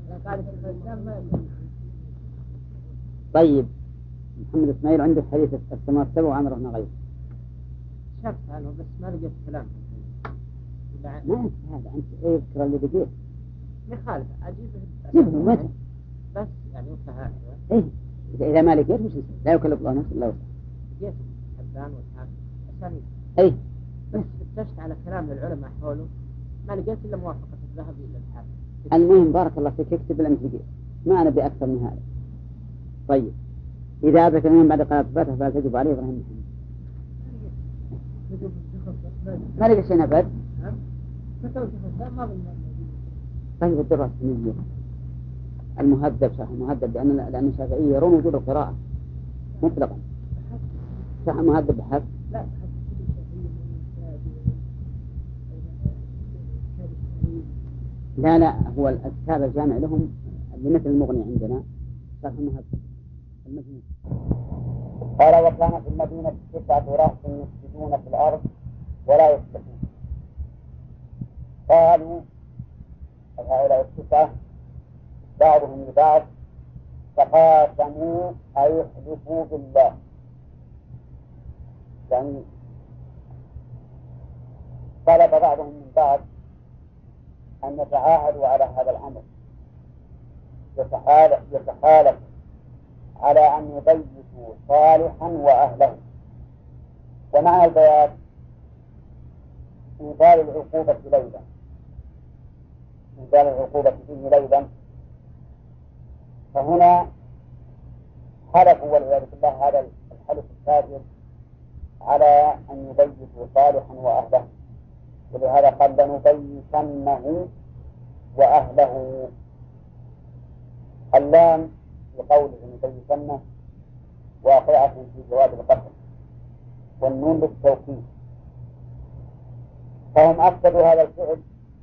طيب محمد إسماعيل عندك حديث السماء 7 وعمرنا غير شفت عنه بس ما لقيت كلام. ما هذا أنت اذكر اللي بقيت مخالف أجيبه متى بس يعني وكها إذا ما لقيت مش لا يكلف الله نفسا إلا وسعها. لقيت حبان والحاكم أسانيد بس فتشت على كلام للعلماء حوله ما لقيت إلا موافقة الذهبي إلى الحاكم المهم بارك الله فيك اكتب الأمثلة، ما أنا بأكثر من هذا. طيب إذا أدرك الإمام بعد قراءة الفاتحة فلا تجب عليه إبراهيم محمد. ما لقى شيء نفذ. طيب الدراسة المهذب شرح المهذب لأن الشافعية يرون وجود القراءة مطلقا. شرح المهذب بحث. لا هو الكتاب الجامع لهم اللي مثل المغني عندنا شرح المهذب المجنون. قال وكان في المدينة 9 رهط يفسدون في الأرض ولا يصلحون. قالوا هؤلاء 9 بعضهم لبعض تقاسموا أي يحلفوا بالله، يعني طلب بعضهم من بعض أن يتعاهدوا على هذا الأمر، يتحالف على أن يبيتوا صالحا وأهله. ومع البيات إنزال العقوبة ليلا، إنزال العقوبة فيه ليلا. فهنا حلفوا والعياذ بالله هذا الحلف الكاذب على أن يبيتوا صالحا وأهله، ولهذا قال لنبيتنه وأهله. اللام في قوله نبيتنه واقعة في جواب القسم، والنون للتوكيد. فهم أفسدوا هذا الفعل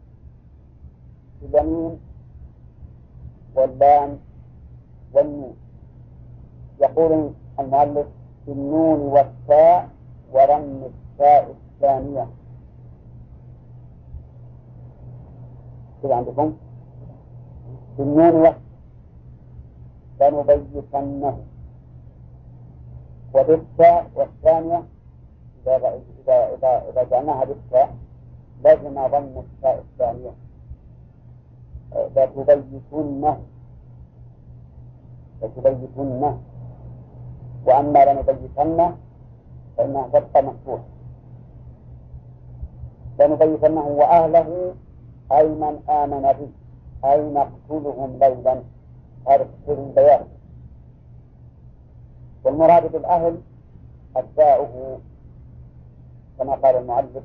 باليمين واللام والنون. يقول المؤلف بالنون والتاء ورم التاء الثانية. كده عندكم بالنون والتاء لنبيتنه، وبالتاء والثانية إذا جعلناها بالتاء لازم ضم التاء الثانية لتبيتنه. وأما لنبيتنه فإنها تبقى مفتوحة. لنبيتنه وأهله أي من آمن به، أي نقتلهم ليلا. هذا تفسير البيان. والمراد بالأهل أتباعه كما قال المؤلف،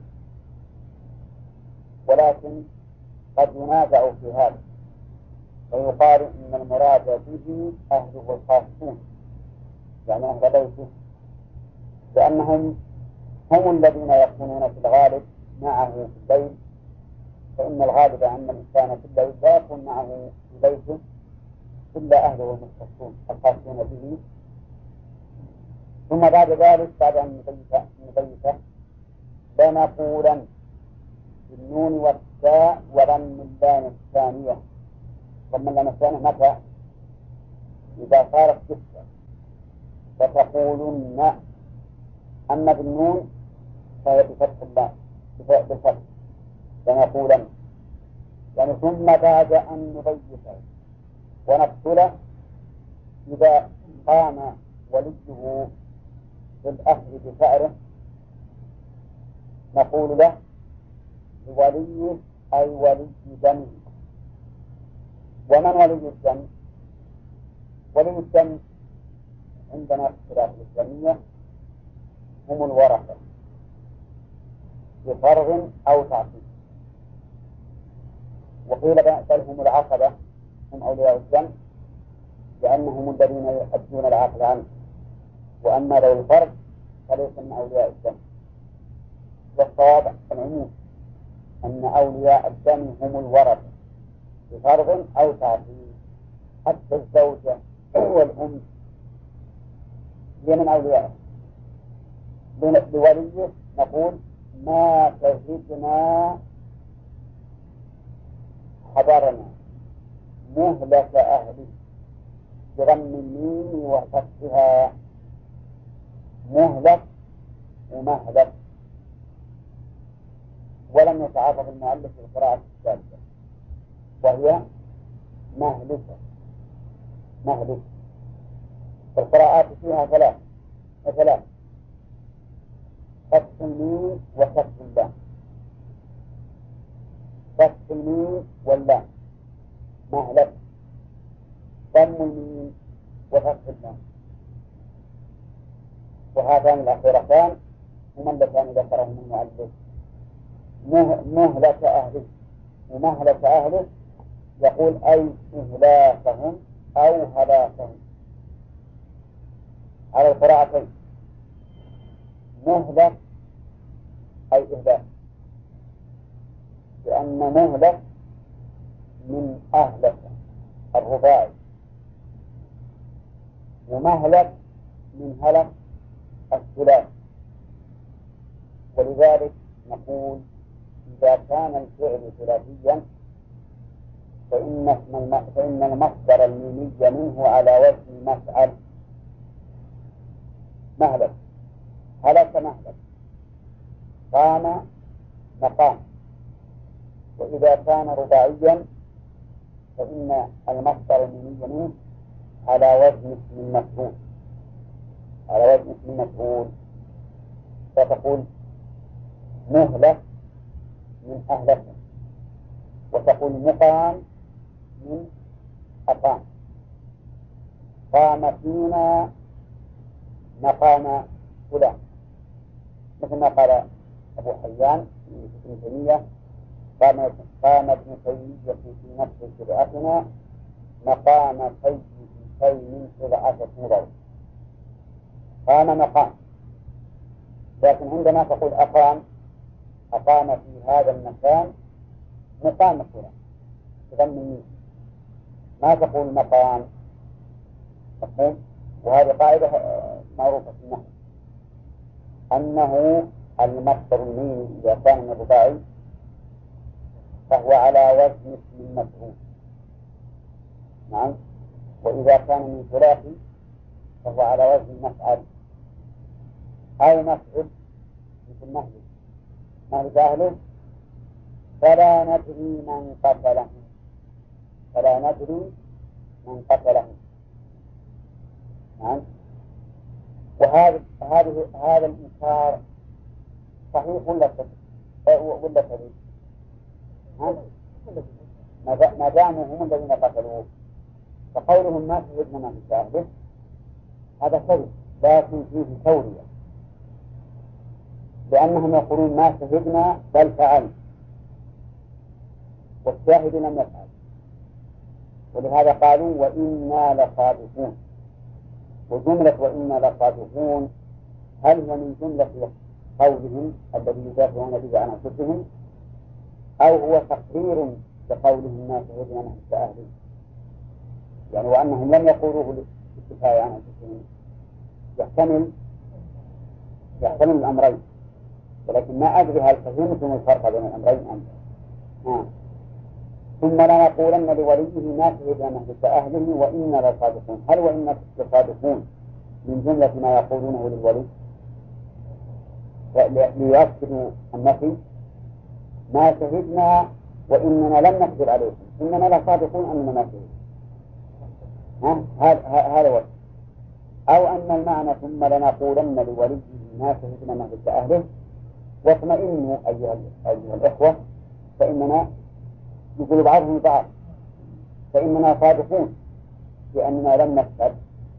ولكن قد ينازع في هذا ويقال إن المراد به أهله الخاصون، يعني أهل بيته، لأنهم هم الذين يكونون في الغالب معه في الليل، فإن الغالب أن الإنسان في الليل لا يكون معه في بيته إلا أهله المختصون الخاصون به. ثم بعد ذلك بعد أن نبيته لنقولن بالنون والتاء وضم اللام الثانية. ضم اللام الثانية متى؟ إذا صارت 6 فتقولن. أما بالنون فهي بفتح اللام بفتح لنقولن، يعني ثم بعد أن نبيته ونقتله إذا قام وليه بالأخذ بثأره نقول له ولي أي ولي دم. ومن ولي الدم؟ ولي الدم عندنا في الشريعة الإسلامية هم الورثة بفرض أو تعصيب، وقيل بل هم العصبة، هم أولياء الدم لأنهم الذين يؤدون العقل عنه. وأما ذوي الفرض فليس من أولياء الدم. والصواب العموم أن أولياء الدم هم الورثة بفرض أو تعصيب. حتى الزوجة والأم هي من أولياء. لوليه نقول ما شهدنا حضرنا مهلك أهله بضم الميم وفتحها، مهلك ومهلك. ولم يتعرض المؤلف للقراءة الثالثة وهي مهلكة. مهلك القراءات فيها ثلاث فتح الميم وفتح اللام. فتح الميم واللام مهلك ضم الميم وفتح اللام، وهاتان الأخيرتان هما اللتان ذكرهما المؤلف. مهلك أهله، ومهلك أهله يقول أي إهلاكهم أو هلاكهم على القراءتين. مهلك أي إهلاك، لأن مهلك من أهلك الرباعي، ومهلك من هلك الثلاث. ولذلك نقول إذا كان الفعل ثلاثيا فإن المصدر الميمي منه على وزن مفعل. مهلك، هلك مهلك، قام مقام. وإذا كان رباعيا فإن المصدر الميمي منه على وزن اسم مفعول، على وزن اسم مفعول. فتقول مهلك من أهلك، وتقول مقام من أقام. قام فينا مقام فلان، مثل ما قال أبو حيان في ابن تيمية: قام ابن تيمية في نفس شرعتنا مقام سيد من شرعة مضر. قام مقام، لكن عندما تقول أقام في هذا المكان مقام فلان بضم الميم، ما تقول مقام. مفهوم؟ وهذه قاعدة معروفة في النحو، أنه المصدر الميمي إذا كان من الرباعي فهو على وزن اسم مفعول. نعم. وإذا كان من ثلاثي فهو على وزن مفعل أو مفعل، مثل مهلك أهله فلا ندري من قتله، فلا ندري من قتله. نعم. هذا الإنكار صحيح ولا كذب؟ ما داموا هم الذين قتلوه، فقولهم ما شهدنا ما في أهله هذا كذب، لكن فيه تورية، لأنهم يقولون ما شهدنا بل فعلنا، والشاهد لم يفعل، ولهذا قالوا وإنا لصادقون. وجملة وإنا لصادقون هل هي من جملة قولهم الذي يدافعون به عن أنفسهم، أو هو تقرير لقولهم ما شهدنا نحن أهله، يعني وأنهم لم يقولوه للدفاع عن أنفسهم؟ يحتمل الأمرين، ولكن ما أدري هل فهمتم الفرق بين الأمرين أم لا. ثم لنقولن لوليه ما شهدنا نحن أهله وإنا لصادقون. هل وإنا لصادقون من جملة ما يقولونه للولي ليؤكدوا النفي؟ ما شهدنا وإننا لم نكذب عليكم، إننا لصادقون أننا ما شهدنا. هذا وجه. أو أن المعنى ثم لنقولن لوليه ما شهدنا نحن أهله واطمئنوا أيها الإخوة، فإننا يقول بعضهم بعض فإننا صادقون لأننا لم نكذب.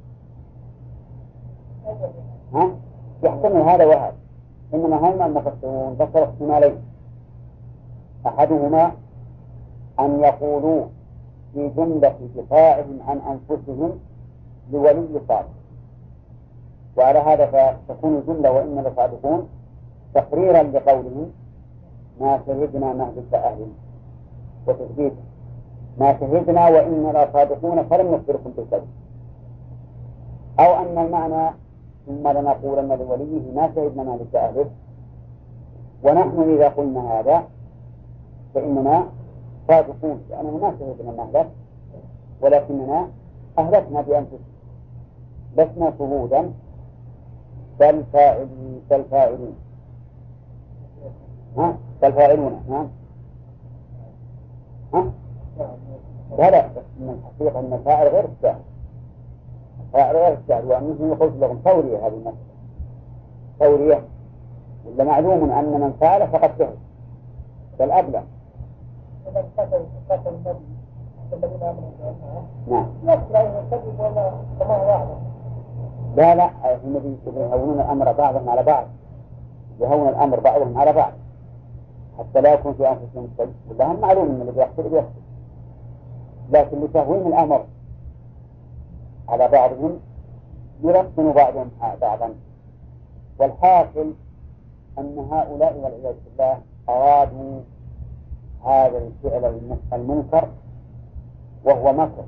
يحتمل هذا وهذا. إنما هم المفسرون ذكروا احتمالين: أحدهما أن يقولوا في جملة دفاعهم عن أنفسهم لولي صادق، وعلى هذا فتكون الجملة وإنا لصادقون تقريرا لقولهم ما شهدنا نهلك أهلنا، وتثبيت ما شهدنا وإنا لصادقون فلم نخبركم بالكذب. أو أن المعنى ثم لنقولن لوليه ما شهدنا نهلك أهله، ونحن إذا قلنا هذا فإننا صادقون لأننا ما شهدنا نهلك، ولكننا أهلكنا بأنفسنا، لسنا شهودا بل فاعلون. فالفاعلون لا من الحقيقة أن الفاعل غير الشاعر، الفاعل غير الشاعر، وأنه يقول لهم تورية. هذه المسألة تورية، ولا معلوم أن من فعل فقد شهد بل أبلغ. نعم. لا هم يهونون الأمر بعضهم على بعض، يهون الأمر بعضهم على بعض حتى لا يكون في أنفسهم شيء، والله معلوم أن الذي يحصل، لكن لتهوين الأمر على بعضهم يلقن بعضهم بعضا. والحاصل أن هؤلاء والعياذ بالله أرادوا هذا الفعل المنكر وهو مكر،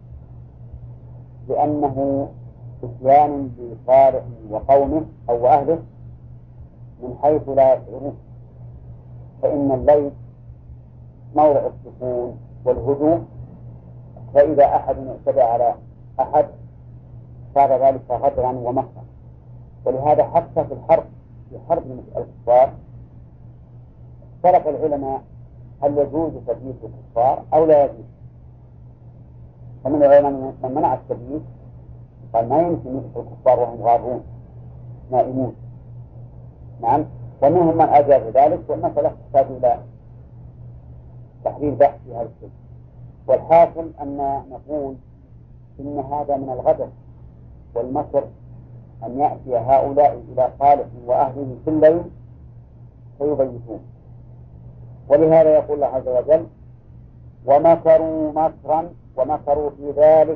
لأنه إتيان بصالح وقومه أو أهله من حيث لا يشعرون، فإن الليل موضع السكون والهدوء، فإذا أحد اعتدى على أحد صار ذلك غدرا ومكرا. ولهذا حتى في حرب الكفار اختلف العلماء هل يجوز تبييت الكفار أو لا يجوز. فمن العلماء من منع التبييت، قال ما يمكن يدخل الكفار وهم غارون نائمون. نعم. ومنهم من أجاز ذلك، والمسألة تحتاج إلى تحليل بحث في هذا الشيء. والحاصل أن نقول إن هذا من الغدر والمكر أن يأتي هؤلاء إلى صالح وأهله في الليل فيبيتون. ولهذا يقول الله عز وجل: ومكروا مكرا ومكروا في ذلك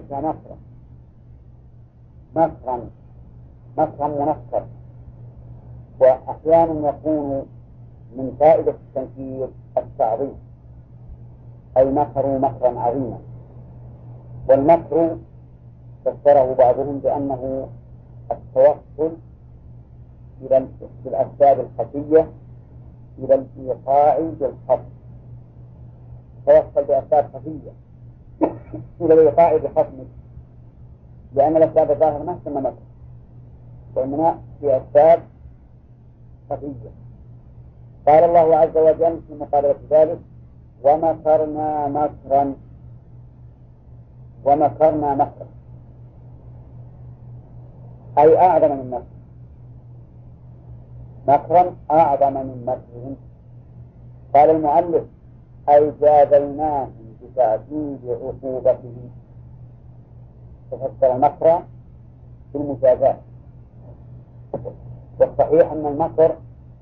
مكرا منكر. وأحيانا يكون من فائدة التنكير التعظيم، أي مكروا مكرا عظيما. والمكر فسره بعضهم بأنه التوصل إلى الأسباب الخفية إلى الإيقاع بالخصم، توصل بأسباب خفية إلى الإيقاع بخصمه، لأن الأسباب الظاهرة ما تسمى مكر، وإنما في أسباب خفية. قال الله عز وجل في مقابلة ذلك: ومكرنا مكرا، أي أعظم من مكر، مكرا أعظم من مكرهم. قال المؤلف: أي جازيناهم بتعديد عقوبته، تفسر المكر بالمجازات. والصحيح أن المكر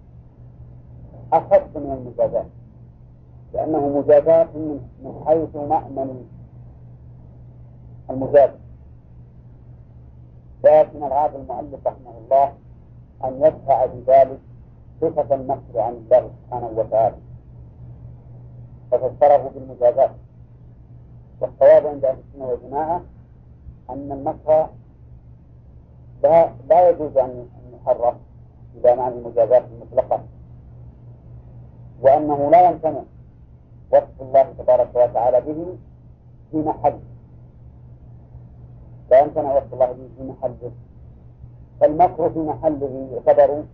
أخف من المجازات، لأنه مجازات من حيث مأمن المجازة. لكن أراد المؤلف رحمه الله أن يدفع بذلك صفة المكر عن الله سبحانه وتعالى، ففسره بالمجازات. والصواب عند أهل السنة والجماعة أن المكر لا يجوز أن يحرف إلى معنى المجازات المطلقة، وأنه لا يمتنع وصف الله تبارك وتعالى به في محله، لا يمتنع وصف الله به في محله. فالمكر في محله يعتبر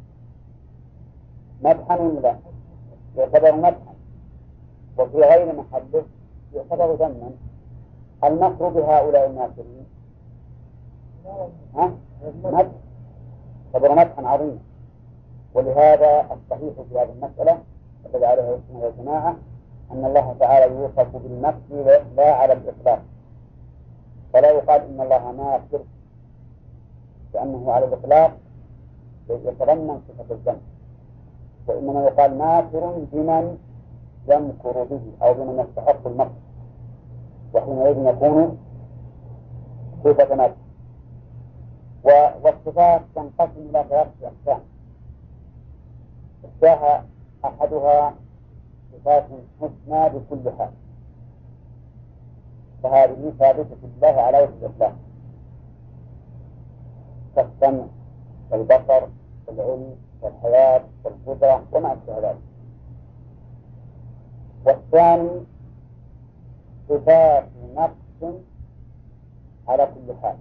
مدحا ولا لا؟ يعتبر مدحا، وفي غير محله يعتبر ذما. المكر بهؤلاء الناصرين مدح، يعتبر مدحا عظيما. ولهذا الصحيح في هذه المسألة الذي عليه السنة والجماعة أن الله تعالى يوصف بالمكر لا على الإطلاق، فلا يقال إن الله ماكر، لأنه على الإطلاق يتضمن صفة الذنب، وإنما يقال ماكر بمن يمكر به أو بمن يستحق المكر، وحينئذ يكون صفة مكر. والصفات تنقسم إلى ثلاثة أقسام: إحداها أحدها صفات حسنى بكل حال، فهذه ثابتة لله على وجه الإطلاق، كالسمع والبصر والعلم والحياة والقدرة وما أشبه ذلك. والثاني صفات نقص على كل حال،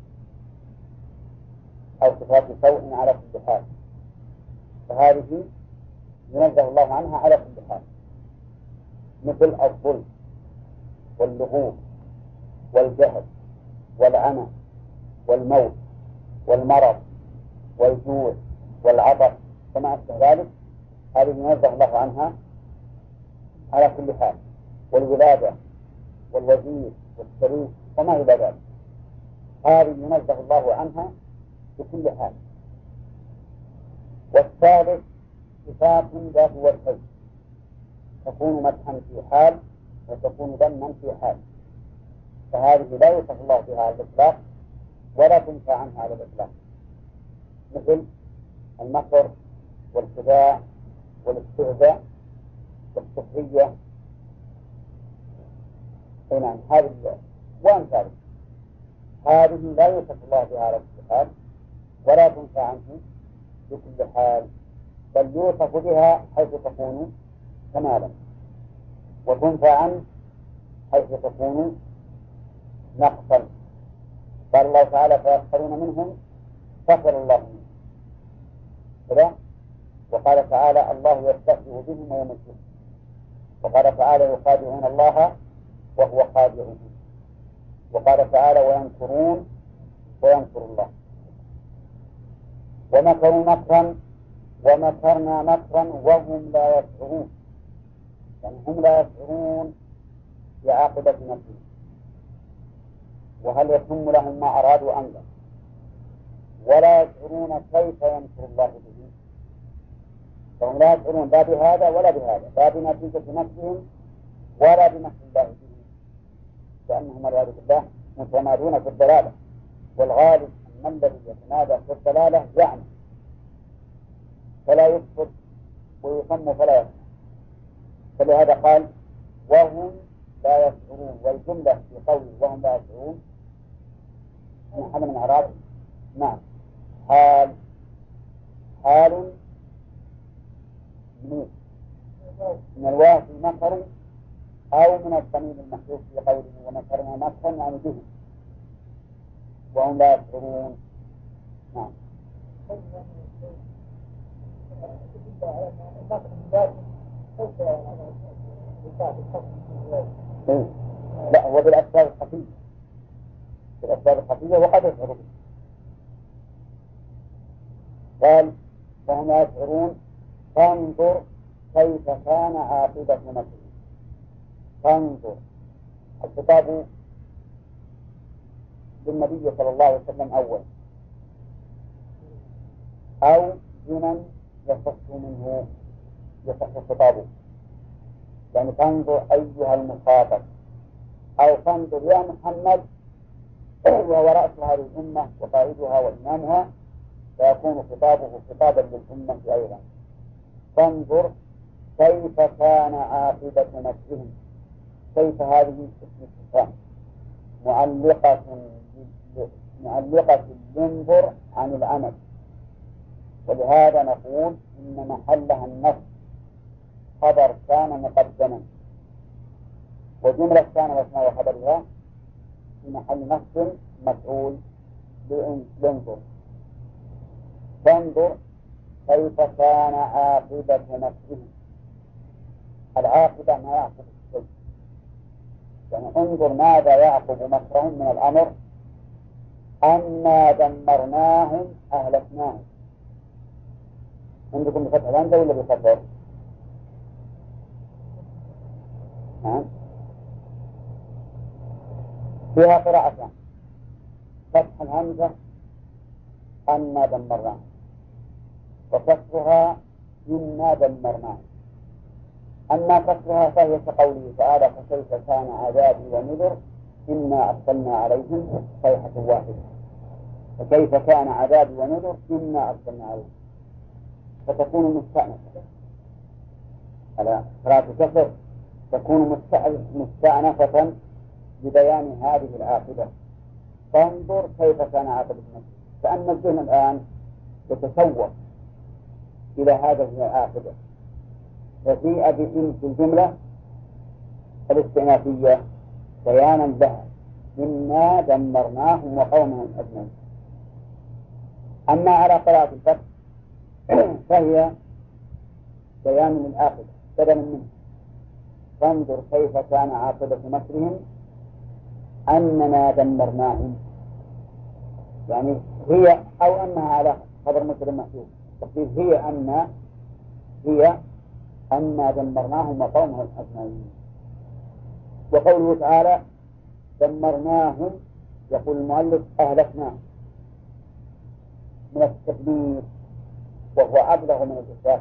أو صفات سوء على كل حال، فهذه ينزه الله عنها على كل حال، مثل الظلم واللغوب والجهل والعمى والموت والمرض والجوع والعطش وما أشبه ذلك، هذه ينزه الله عنها على كل حال. والولادة والوزير والشريك وما إلى ذلك، هذه ينزه الله عنها بكل حال. والثالث صفات ذات وجهين، تكون مدحا في حال وتكون ذما في حال، فهذه لا يوصف الله بها على الإطلاق ولا تنفى عنها على الإطلاق، مثل المكر والخداع والاستهزاء والسخرية. نعم، هذه وأمثاله، هذه لا يوصف الله بها على الحال ولا تنفى عنه بكل حال، بل يوصف بها حيث تكون كمالا، وتنفى عنه حيث تكون نقصا. قال الله تعالى: فيسخرون منهم سخر الله منهم كذا. وقال تعالى: الله يستهزئ بهم ويمدهم. وقال تعالى: يخادعون الله وهو خادعهم. وقال تعالى: ويمكرون ويمكر الله. ومكروا مكرا ومكرنا مكرا وهم لا يشعرون، يعني هم لا يشعرون بعاقبة مكرهم، وهل يتم لهم ما أرادوا أم لا، ولا يشعرون كيف يمكر الله بهم، فهم لا يشعرون لا بهذا ولا بهذا، لا بنتيجة نفسهم ولا بمكر الله بهم، لأنهم والعياذ بالله متمادون في الضلالة، والغالب أن الذي يتمادى في الضلالة يعمى فلا يكفر ويصم فلا يسمع. فلهذا قال: وهم لا يشعرون، والجملة في قوله وهم لا يشعرون من حال من أعراب. نعم، حال من الواو في مكر أو من الضمير المحذوف في قوله ومكرنا مكرا، يعني بهم وهم لا يشعرون. نعم. لا، هو بالأسباب الخفية، بالأسباب الخفية وقد يشعر به. قال: وهم لا يشعرون فانظر كيف كان عاقبة مكرهم. فانظر، الخطاب للنبي صلى الله عليه وسلم أول، أو بمن يصح منه يصح خطابه، يعني فانظر أيها المخاطب، أو فانظر يا محمد وهو رأس هذه الأمة وقائدها وإمامها، فيكون خطابه خطابا للأمة أيضا. فانظر كيف كان عاقبة مكرهم. كيف هذه اسم استفهام معلقة ينظر عن العمل، ولهذا نقول إن محلها النصب، خبر كان مقدما، وجملة كان واسمها وخبرها في محل نصب مفعول لانظر. فانظر كيف كان عاقبة مكرهم. العاقبة ما يعقب الشيء، يعني انظر ماذا يعقب مكرهم من الأمر. أنا دمرناهم أهلكناهم. عندكم بفتح الهمزة ولا بفتح؟ فيها قراءتان: فتح الهمزة أنا دمرناهم، وكسرها إنا دمرناهم. أما كسرها فهي كقوله تعالى: فكيف كان عذابي ونذر إنا أرسلنا عليهم صيحة واحدة. فكيف كان عذابي ونذر إنا أرسلنا عليهم، فتكون مستأنفة على قراءة كسر، تكون مستأنفة ببيان هذه العاقبة. فانظر كيف كان عاقبة الناس، كأن الذهن الآن يتسوق إلى هذه العاقبة، فجيء بإن في الجملة الاستئنافية بيانا لها: إنا دمرناهم وقومهم أجمعين. أما على قراءة الفتح فهي بيان للعاقبة بدلا منه: فانظر كيف كان عاقبة مكرهم أننا دمرناهم، يعني هي أو أنها على خبر مثل محسوب، تقول هي أن دمرناهم وقومهم أجمعين. وقوله تعالى دمرناهم، يقول المؤلف أهلكناهم من التدمير، وهو أبلغ من الإفساد،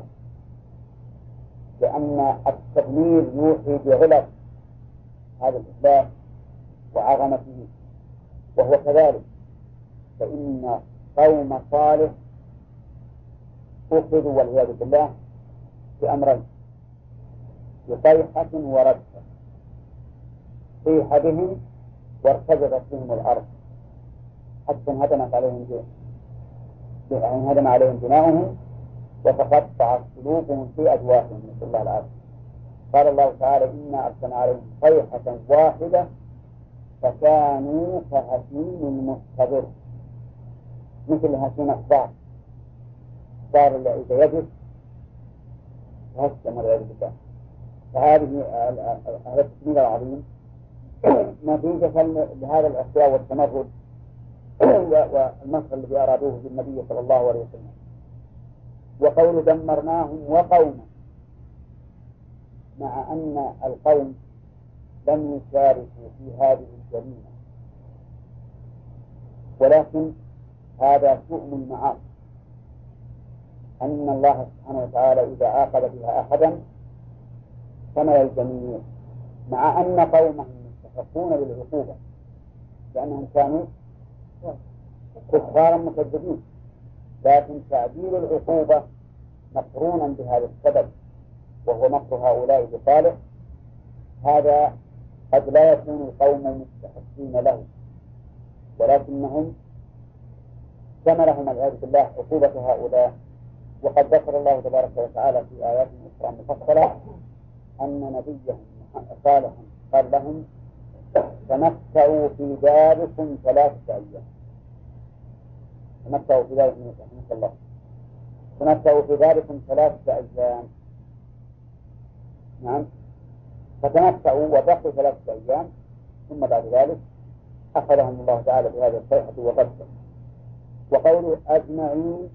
لأن التدمير يوحي بعلم هذا الإفساد وعظمته، وهو كذلك. فإن قوم صالح أخذوا والعياذ بالله بأمرين، بصيحة ورجفة، صيح بهم وارتجفت بهم الأرض حتى انهدم عليهم بناؤهم وتقطعت قلوبهم في أجوافهم، نسأل الله العافية. قال الله تعالى إنا أرسلنا عليهم صيحة واحدة فكانوا كهشيم المستظر، مثل هشيم الصعب، صار اللي إذا يجب هشم والعياذ بالله. فهذه هذا التكميل العظيم نتيجة لهذا الأشياء والتمرد والمصر الذي أرادوه بالنبي صلى الله عليه وسلم. وقول دمرناهم وقوما، مع أن القوم لم يشاركوا في هذه الجريمة، ولكن هذا شؤم المعاصي، أن الله سبحانه وتعالى إذا عاقب بها أحدا شمل الجميع، مع أن قومهم مستحقون للعقوبة لأنهم كانوا كفارا مكذبين، لكن تعديل العقوبة مقرونا بهذا السبب وهو مكر هؤلاء بصالح، هذا قد لا يكون القوم مستحقين له، ولكنهم شملهم والعياذ بالله عقوبة هؤلاء. وقد ذكر الله تبارك وتعالى في آيات أخرى مفصلة أن نبيهم صالحا قال لهم تمتعوا في داركم 3 أيام. تمتعوا في داركم رحمك الله، تمتعوا في داركم 3 أيام. نعم، فتمتعوا وبقوا 3 أيام، ثم بعد ذلك أخذهم الله تعالى بهذه الصيحة وغدهم. وقوله أجمعين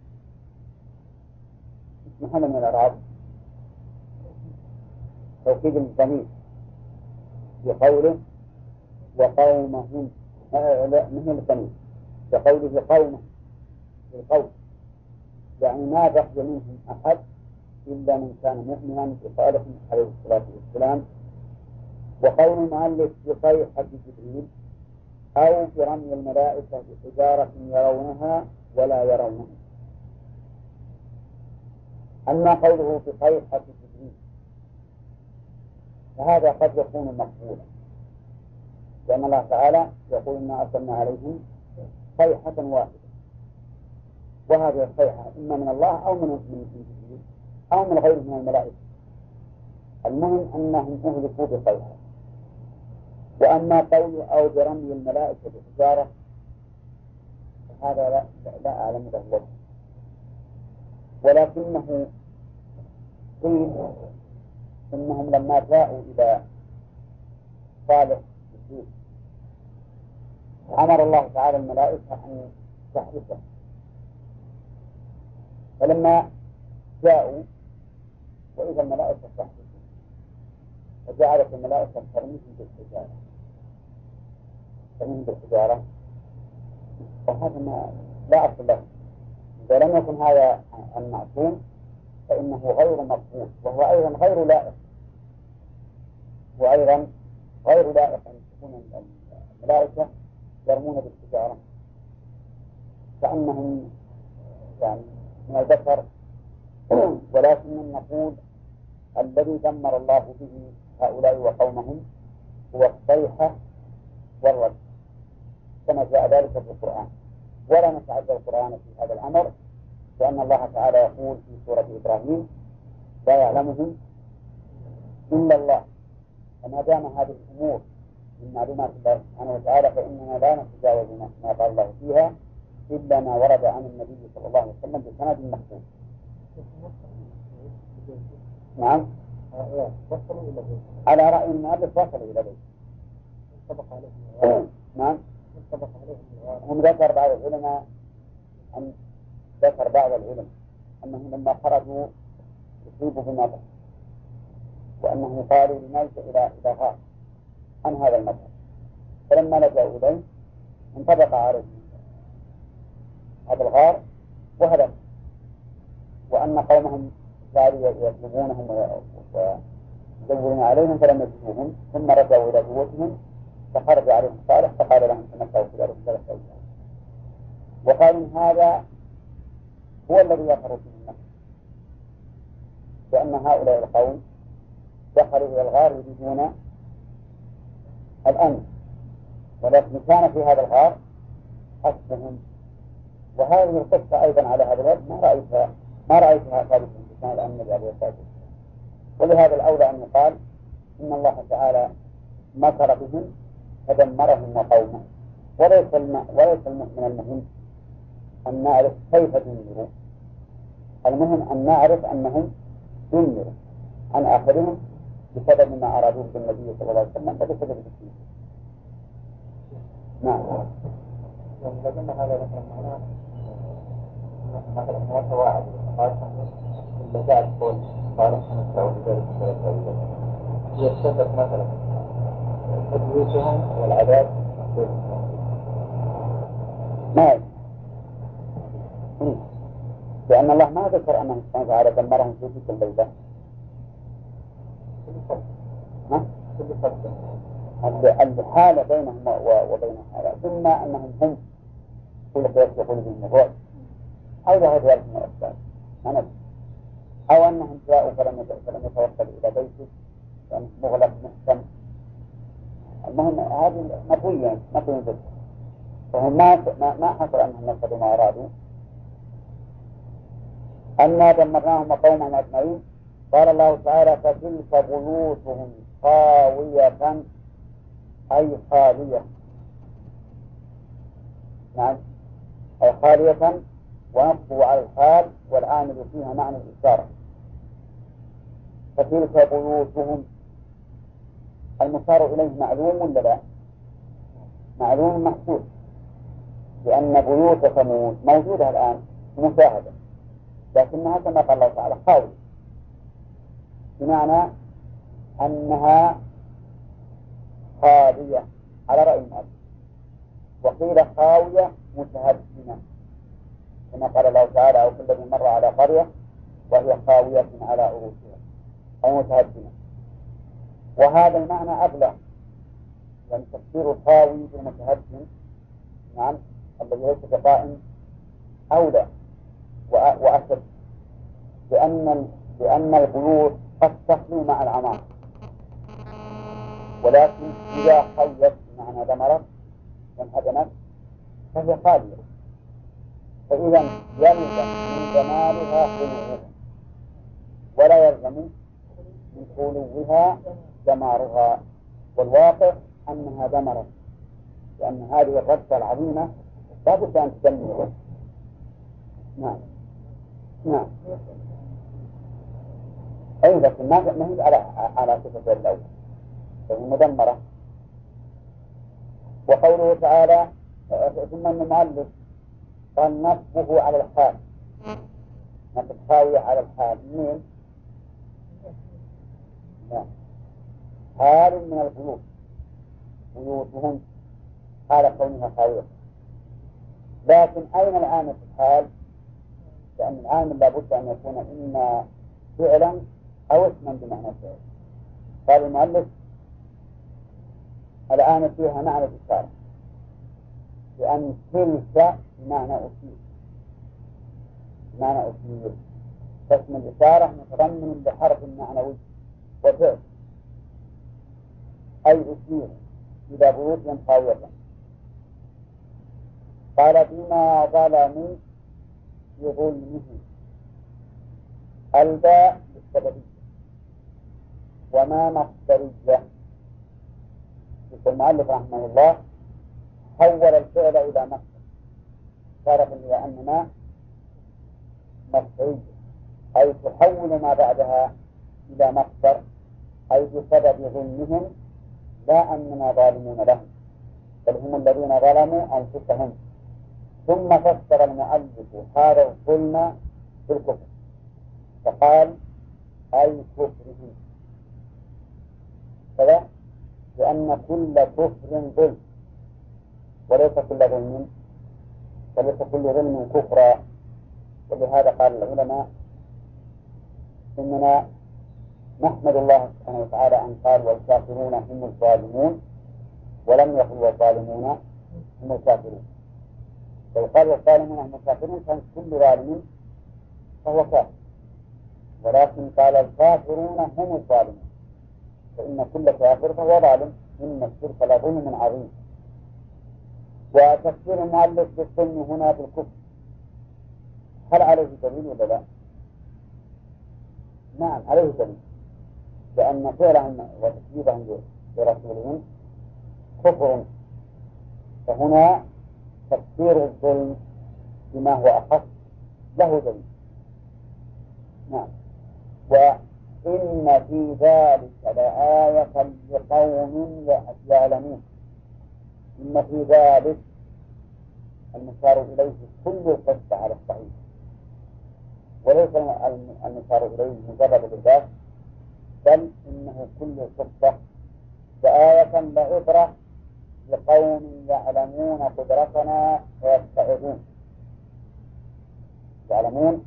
محل من الأعراب توكيد الضمير بقوله وقومهم، لا مثل الضمير بقوله قومهم بالقول، يعني ما بقي منهم أحد إلا من كان مؤمنا بصالح عليه الصلاة والسلام. وقول المؤلف بصيحة جبريل أو برمي الملائكة بحجارة يرونها ولا يرونها. أما قوله بصيحة جبريل فهذا قد يكون مقبولا، لأن الله تعالى يقول إنا أرسلنا عليهم صيحة واحدة، وهذه الصيحة إما من الله أو من جبريل أو من غيره من الملائكة، المهم أنهم أهلكوا بصيحة. وأما قول أو برمي الملائكة بحجارة فهذا لا أعلم له وجه، ولكنه قيل إنهم لما جاءوا إلى صالح الدين أمر الله تعالى الملائكة أن تحرسه، فلما جاءوا وإذا الملائكة تحرسه فجعلت الملائكة ترميهم بالحجارة، وهذا ما لا أصل له. إذا لم يكن هذا المعصوم فإنه غير مقبول، وهو أيضا غير لائق، وأيضا غير لائق أن تكون الملائكة يرمون بالحجارة كأنهم يعني من البشر. ولكن نقول الذي دمر الله به هؤلاء وقومهم هو الصيحة والرجم كما جاء ذلك في القرآن، ولا نتعدى القرآن في هذا الأمر، لأن الله تعالى يقول في سورة إبراهيم لا يعلمهم إلا الله. فما دام هذه الأمور من معلومات الله سبحانه وتعالى فإننا لا نتجاوز ما قال الله فيها إلا ما ورد عن النبي صلى الله عليه وسلم بسند محفوظ. نعم، على رأي المؤلف وصلوا إلى بيت. نعم، هم ذكر بعض العلماء أنهم لما خرجوا يصيبوا بمطر، وأنهم قالوا لنلجأ إلى غار عن هذا المذهب، فلما لجأوا إليه انطبق عليه هذا الغار وهلك، وأن قومهم صاروا يطلبونهم ويدورون عليهم فلم يجدوهم، ثم رجعوا إلى قوتهم فخرج عليهم صالح فقال لهم تمتعوا في ذلك 3 أيام، وقال إن هذا هو الذي يخرج من النفس، لأن هؤلاء القوم دخلوا إلى الغار يريدون الأمن، ولكن كان في هذا الغار حسبهم. وهذه القصة أيضا على هذا الوجه ما رأيتها ثابتة في كان الأمن عليه الصلاة والسلام، ولهذا الأولى أن يقال إن الله تعالى مكر بهم فدمرهم وقومهم، وليس من المهم أن نعرف كيف دمروا، المهم أن نعرف أنهم دمروا عن آخرهم بسبب ما أرادوه بالنبي صلى الله عليه وسلم وبسبب الدين. نعم. لكن هذا مثلا هو تواعد اللي جاء تقول قال سنستعود بذلك 3 أيام يتشبك مثلا بيوتهم والعذاب ما لأن الله ما ذكر أنه سبحانه وتعالى دمرهم في تلك الليلة. الحالة بينهم وبين هذا، ثم أنهم هم كل يقولون بهم الرعب أو ذهب ذلك من الأسباب، أو أنهم جاءوا فلم يتوصلوا إلى بيته لأنه مغلق محكم. المهم هذه مطوية بس، فهم ما حصل أنهم نفذوا ما أرادوا. أنا دمرناهم وقومهم أجمعين. قال الله تعالى فتلك بيوتهم خاوية أي خالية، نعم أي خالية، ونصبوا على الحال والعامل فيها معنى الإشارة. فتلك بيوتهم المشار إليه معلوم ولا لا؟ معلوم محسوس، لأن بيوت ثمود موجودة الآن مشاهدة، لكنها كما قال الله تعالى خاوية، بمعنى أنها خالية على رأي المؤلف، وقيل خاوية متهدمة كما قال الله تعالى أو كالذي مر على قرية وهي خاوية على عروشها أي متهدمة. وهذا المعنى أبلغ، يعني تفسير الخاوي بالمتهدم نعم الذي ليس بقائم أولى وأشد، لأن البيوت قد تخلو مع العمار، ولكن إذا خلت معنى دمرت وانهدمت فهي خالية، فإذا يلزم من جمالها خلوها ولا يلزم من خلوها دمارها، والواقع أنها دمرت، لأن هذه الربطة العظيمة لا بد أن تدمر. نعم نعم أي لكن ما هي على صفة الأول، فهي مدمرة. وقوله تعالى ثم المؤلف قال نصبه على الحال، نصب خاوية على الحال منين؟ لا. حال من البيوت، بيوتهم حال كونها خاوية، لكن أين العامل في الحال؟ لأن العامل لابد أن يكون إما فعلا أو اسما بمعنى فعل. قال المؤلف الآن فيها معنى الإشارة، لأن تلك بمعنى أشير، معنى أشير، فاسم الإشارة متضمن بحرف معنوي وفعل، أي أشير إلى بيوت خاوية. قال بما ظلموا بظلمه، الباء بالسببية وما مصدرية. يقول المؤلف رحمه الله حول الفعل إلى مصدر، صارت هي أننا مصدرية أي تحول ما بعدها إلى مصدر، أي بسبب ظلمهم، لا أننا ظالمون لهم بل هم الذين ظلموا أنفسهم. ثم فسر المؤلف هذا الظلم بالكفر فقال أي كفرهم كذا، لأن كل كفر ظلم، وليس كل ظلم وليس كل ظلم كفرا. ولهذا قال العلماء إننا نحمد الله سبحانه وتعالى أن قال والكافرون هم الظالمون، ولم يقل والظالمون هم الكافرون. لو قال والظالمون هم الكافرون كان كل ظالم فهو كافر، ولكن قال الكافرون هم الظالمون، فإن كل كافر فهو ظالم، إن الشرك لظلم عظيم. وتفسير المؤلف بالظلم هنا بالكفر هل عليه دليل ولا لا؟ نعم عليه دليل، لأن فعلهم وتكذيبهم برسولهم كفر، فهنا تفسير الظلم بما هو أخف له دليل. نعم. وإن في ذلك لآية لقوم يعلمون. إن في ذلك المشار إليه كل القصة على الصحيح، وليس المشار إليه مجرد الإضافة، بل إنه كل القصة لآية لعبرة لقوم يعلمون قدرتنا ويتعظون. يعلمون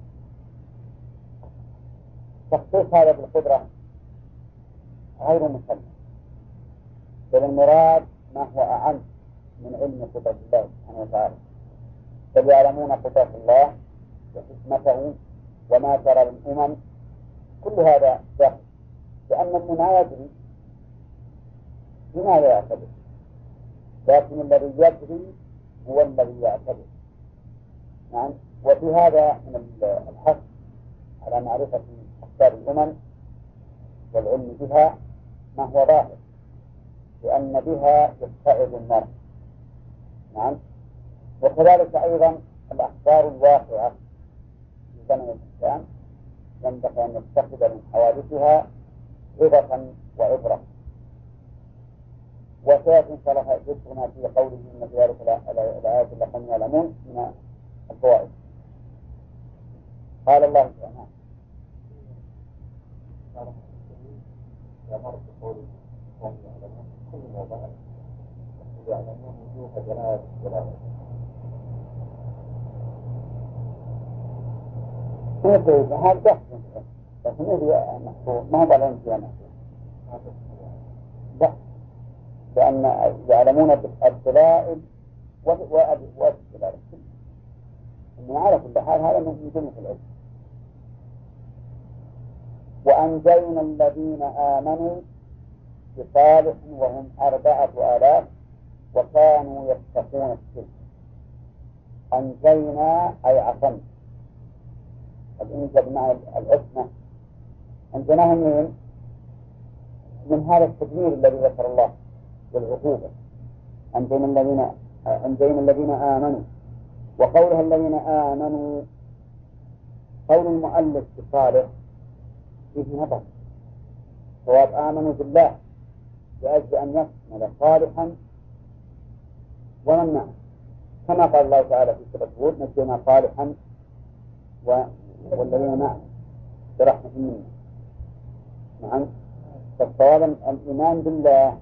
تخصيص هذا بالقدرة غير مسلم، بل المراد ما هو أعم من علم قدرة الله سبحانه وتعالى. بل يعلمون قدرة الله وحكمته وما جرى للأمم، كل هذا داخل، لأن من لا يدري بما لا يعتبر، لكن الذي يدري هو الذي يعتبر. نعم. وفي هذا من الحث على معرفة أخبار الأمم والعلم بها ما هو ظاهر، لأن بها يتعظ المرء. نعم. وكذلك أيضا الأخبار الواقعة في زمن الإسلام ينبغي أن يتخذ من حوادثها عظة وعبرة. وسيأتي إن شاء الله ذكرنا في قوله إن في ذلك الآيات لقوم يعلمون من الفوائد. قال الله سبحانه يأمر بقوله قوم يعلمون كل موضوع يعلمون وجوه جلالة الجلالة. هذا تحسن، لكن هذه محفوظ ما هو على فيها محفوظ. لا، لأن يعلمون الدلائل والدلائل إنه على كل حال هذا من جملة العلم. وأنجينا الذين آمنوا بصالح وهم 4000 وكانوا يتقون الشرك. أنجينا أي عصمنا، الإنجاء بمعنى العصمة. أنجيناهم من هذا التدمير الذي ذكر الله والعقوبة. أنجينا الذين آمنوا. وقولها الذين آمنوا قول المؤلف بصالح فيه نظر، صواب آمنوا بالله لأجل أن يشمل صالحا ومن معه، كما قال الله تعالى في سورة هود نجينا صالحا والذين معه برحمة منا. نعم. فالصواب الإيمان بالله،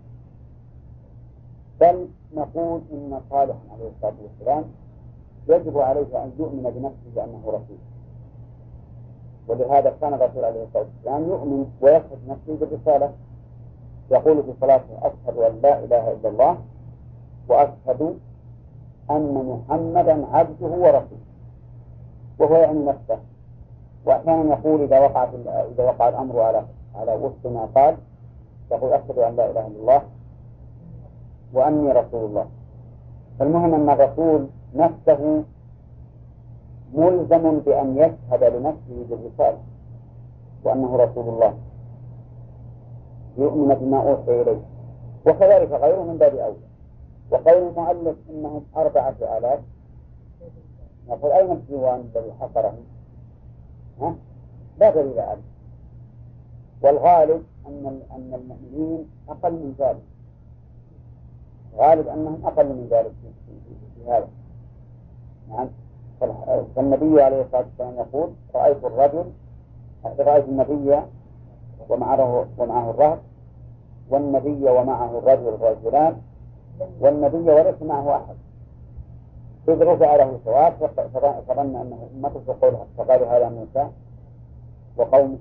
بل نقول إن صالحا عليه الصلاة والسلام يجب عليه أن يؤمن بنفسه بأنه رسول، ولهذا كان الرسول عليه الصلاة والسلام يؤمن ويشهد نفسه بالرسالة، يقول في صلاته أشهد أن لا إله إلا الله وأشهد أن محمدا عبده ورسوله، وهو يعني نفسه. وأحيانا يقول إذا وقع الأمر على وفق ما قال يقول أشهد أن لا إله إلا الله وأني رسول الله. فالمهم أن الرسول نفسه ملزم بأن يشهد لنفسه بالرسالة وأنه رسول الله، يؤمن بما أوحي إليه، وكذلك غيره من باب أولى. وقول المؤلف إنهم 4000 نقول أين الديوان الذي حصرهم؟ لا دليل عليه. والغالب أن المؤمنين أقل من ذلك، غالب أنهم أقل من ذلك في هذا. نعم. فالنبي عليه الصلاة والسلام يقول رأيت النبي ومعه الرهب والنبي ومعه الرجل والرجلان والنبي وليس معه أحد، إذ رفع له ثواب فظن أنه أمته فقالوا هذا موسى وقومه.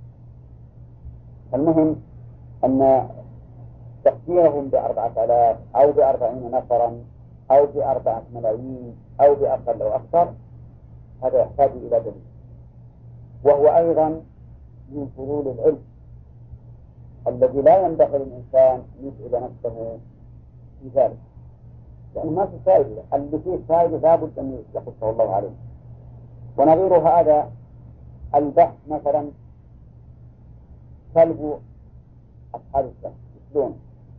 المهم أن تقديرهم ب4000 أو ب40 نفرا أو ب4 ملايين أو بأقل أو أكثر هذا يحتاج إلى دليل، وهو أيضا من فضول العلم الذي لا ينبغي للإنسان أن يسأل نفسه في ذلك، لأنه ما في فائدة، اللي فيه فائدة لابد أن يقصه الله عليه. ونظير هذا البحث مثلا كلب أصحاب السنة يسلون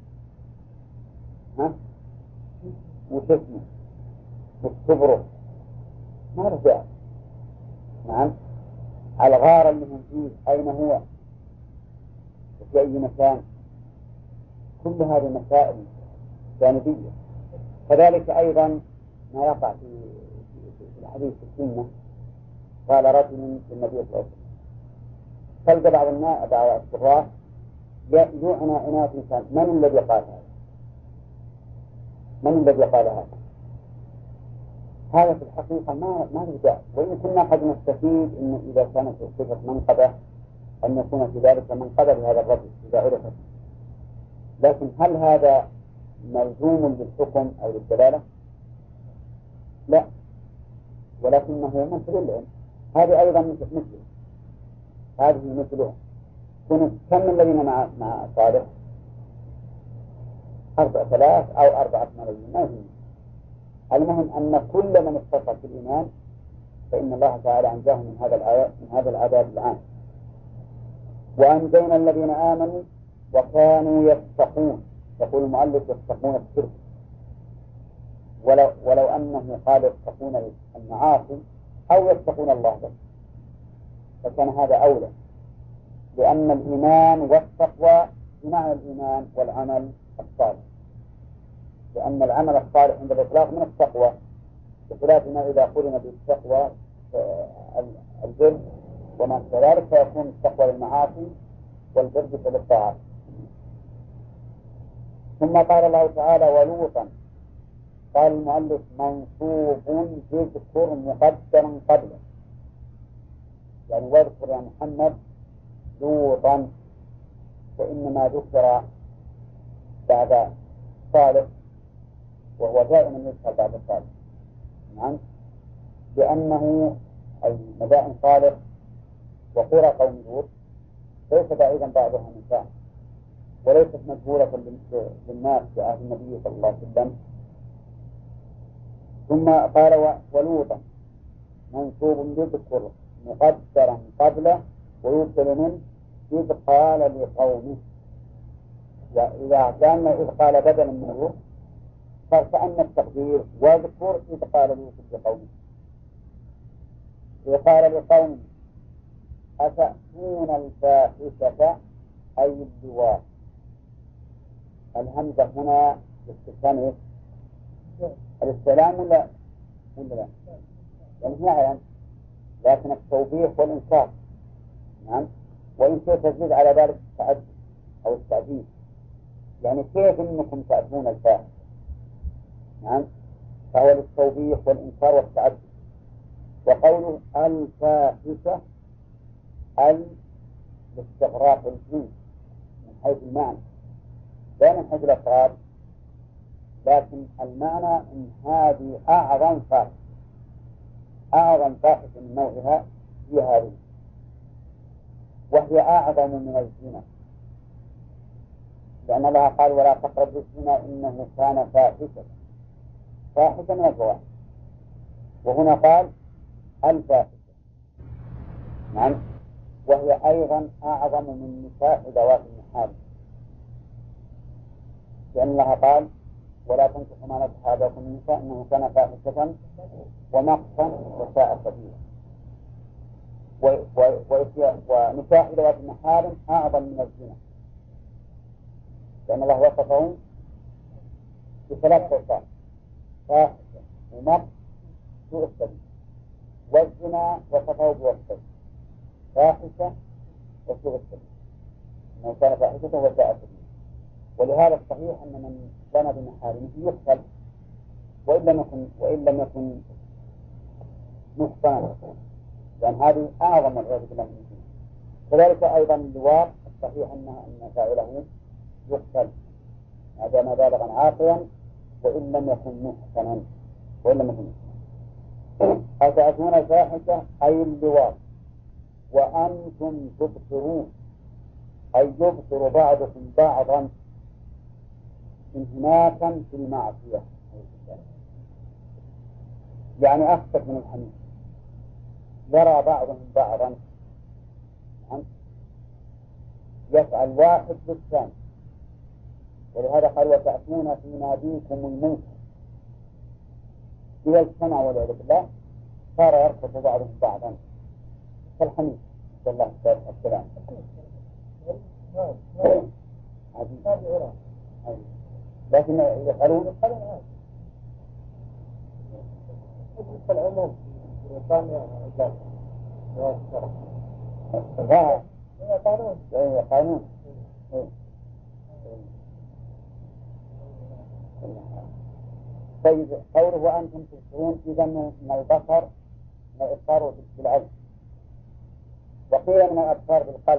وشفنا والصبر ما رجع، نعم، الغار اللي هم فيه أين هو وفي أي مكان، كل هذه مسائل جانبية. كذلك أيضا ما يقع في الحديث السنة، قال رجل للنبي صلى الله عليه وسلم فلقى بعض الصراح يعنى عناية الإنسان من الذي قال هذا؟ من الذي قال هذا؟ هذا في الحقيقة ما يرجع، وإن كنا قد نستفيد إنه إذا كانت صفة منقبة أن يكون في ذلك منقبة لهذا الرجل إذا عرفت، لكن هل هذا ملزوم بالحكم أو بالدلالة؟ لا، ولكنه مثل العلم، هذه أيضا مثله، هذه مثله. كم الذين مع صالح؟ 4000 أو 4 ملايين ما يهم. المهم أن كل من اتصل بالإيمان فإن الله تعالى أنجاه من هذا العذاب العام. وأنجينا الذين آمنوا وكانوا يتقون، يقول المؤلف يتقون الشرك، ولو أنه قال يتقون المعاصي أو يتقون الله بس فكان هذا أولى، لأن الإيمان والتقوى بمعنى الإيمان والعمل الصالح، لأن العمل الصالح عند الإطلاق من التقوى، بخلاف ما إذا قرن بالتقوى البر وما كذلك فيكون التقوى للمعاصي والبر للطاعات. ثم قال الله تعالى ولوطا، قال المؤلف منصوب بذكر مقدرا قبله، يعني واذكر يا محمد لوطا، فإنما ذكر بعد صالح وهو دائما يذكر بعد صالح، نعم، لأنه أي مدائن صالح وقرى قوم لوط ليس بعيدا بعضها من بعض، وليست مجهولة للناس في عهد النبي صلى الله عليه وسلم. ثم قال ولوطا منصوب بذكر مقدرا قبله ويبدل منه إذ قال لقومه، وإذا كان إذ قال بدلا منه فكأن التقدير واذكر إذ قال لوط لقومه. إذ قال لقومه أتأتون الفاحشة أي اللواط، الهمزة هنا استفهام الاستلام ولا لا؟ يعني هي عين، لكن التوبيخ والإنكار، نعم، وإن كيف تزيد على ذلك التعدي أو التعديل، يعني كيف إنكم تأتون الفاحشة، نعم، فهو للتوبيخ والإنكار والتعدي. وقوله الفاحشة لاستغراق الجنس من حيث المعنى لا من حيث الأفراد، لكن المعنى إن هذه أعظم فاحشة، أعظم فاحشة من نوعها هي هذه، وهي أعظم من الزنا، لأن الله قال ولا تقربوا الزنا إنه كان فاحشة من الفواحش، وهنا قال الفاحشة، نعم، وهي أيضا أعظم من نساء ذوات المحارم، لأن الله قال ولا تنكحوا ما نكح آباؤكم من النساء إنه كان فاحشة ومقتا وساء سبيلا، ونساء ذوات المحارم أعظم من الزنا، لأن الله وصفهم بثلاث صفات: فاحشة ومقت سوء السبيل، والزنا وصفه بوصفين: فاحشة وسوء السبيل، إنه كان فاحشة وساء سبيلا. ولهذا الصحيح أن من زنى بمحارمه يقتل وإن لم يكن محصنا، لأن هذه أعظم والعياذ بالله من الزنا. كذلك أيضا اللواط الصحيح أن فاعله يقتل ما دام بالغا عاقلا وإن لم يكن محصنا. أتأتون الفاحشة أي اللواط وأنتم تبصرون، أي يبصر بعضكم بعضا انهماكا في المعصية، يعني أخطر من الحميد، يرى بعضهم بعضا يفعل واحد بالثاني. ولهذا قال وتأتون في ناديكم المنكر، إذا اجتمع والعياذ بالله صار يركض بعضهم بعضا كالحميد، نسأل الله السلام. لكن يفعلون العموم قانون. طيب قوله وأنتم تبصرون، إذا من البصر من الإبصار بالعين، وقيل من الأبصار بالقلب،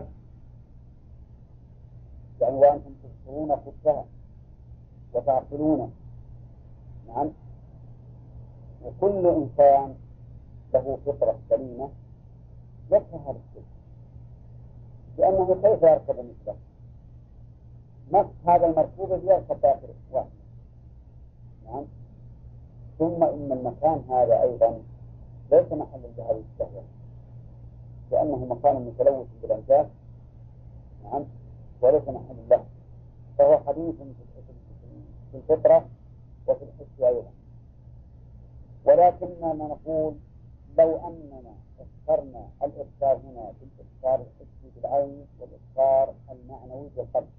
يعني وأنتم تبصرون خدها وتعقلون. نعم. وكل إنسان له فطرة سليمة يكره هذا الشيء، لأنه كيف يركب مثله؟ نفس هذا المركوب يركب داخل واحد. نعم. ثم إن المكان هذا أيضا ليس محل لهذه الشهوة، لأنه مكان متلوث بالأنجاس. نعم. وليس محل له، فهو حديث في الفطرة وفي الحس أيضا. ولكننا نقول لو أننا اخترنا الإبصار هنا بالإبصار الحسي بالعين والإبصار المعنوي بالقلب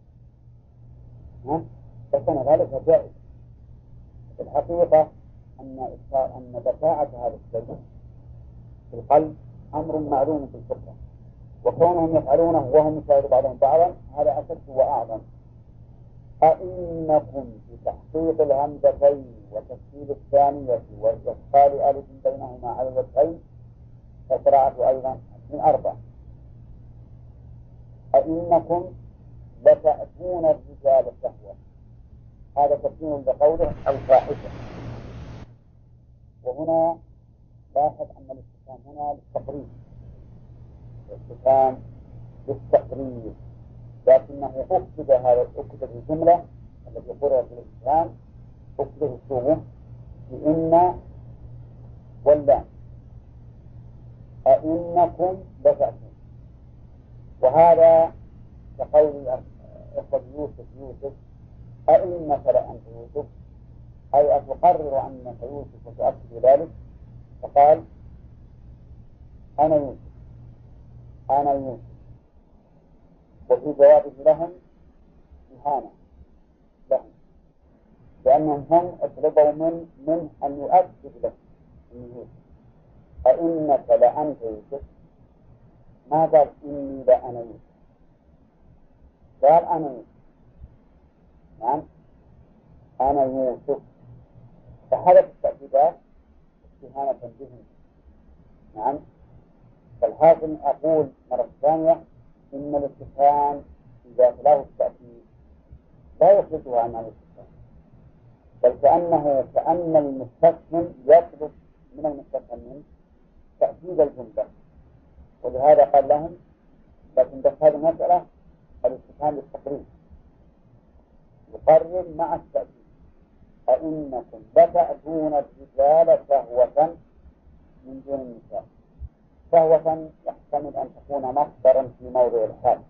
فكان ذلك جائز. في الحقيقة أن بشاعة هذا الشيء في القلب أمر معلوم في الفطرة، وكونهم يفعلونه وهم يشاهدون بعضهم بعضا هذا أشد وأعظم. أئنكم بتحقيق الهمزتين وتشكيل الثانية وإدخال ألف بينهما على الوجهين فقراءة أيضا من 4. أئنكم لتأتون الرجال شهوة، هذا تفسير لقوله الفاحشة. وهنا لاحظ أن الاستفهام هنا للتقريب، الاستفهام للتقريب، لكنه أكتب الجملة التي قرأت في الاستفهام أكتب السوء بإن واللام. أئنكم لتأتون، وهذا كقول أخوة يوسف أئنك لأنت يوسف، أي أتقرر أنك يوسف وتؤكد ذلك، فقال أنا يوسف. وفي جوابه لهم إهانة لهم، لأنهم هم اطلبوا من أن يؤكد له من يوسف أئنك لأنت يوسف، ما قال إني لأنا يوسف، قال أنا يوسف. نعم أنا يوسف، فحدث التأكيدات استهانة بهم. نعم. فالحاصل أقول مرة ثانية إن الاستفهام إذا له التأكيد لا يخرجه عن الاستفهام، بل كأن المستفهم يطلب من المستفهم منه تأكيد الجملة، ولهذا قال لهم لكن بس هذه المسألة الاستفهام للتقريب يقرر مع التأكيد. أئنكم لتأتون الرجال شهوة من دون النساء. شهوة يحتمل أن تكون مصدرا في موضع الحال،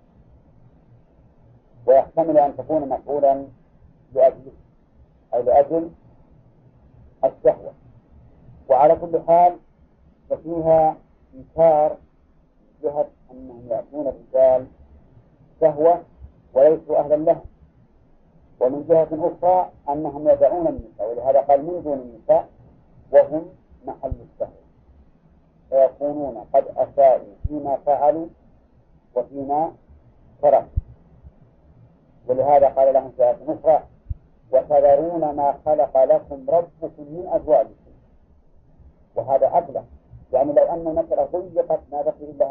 ويحتمل أن تكون مفعولا لأجله أو لأجل الشهوة. وعلى كل حال ففيها إنكار من جهة أنهم يأتون الرجال شهوة وليسوا أهلا له، ومن جهة أخرى أنهم يدعون النساء، ولهذا قال من دون النساء وهم محل الشهوة، فيكونون قد أساءوا فيما فعلوا وفيما تركوا. ولهذا قال لهم في آية أخرى وتذرون ما خلق لكم ربكم من أزواجكم. وهذا أبلغ، يعني لو أن المسألة ضيقت ما بقي إلا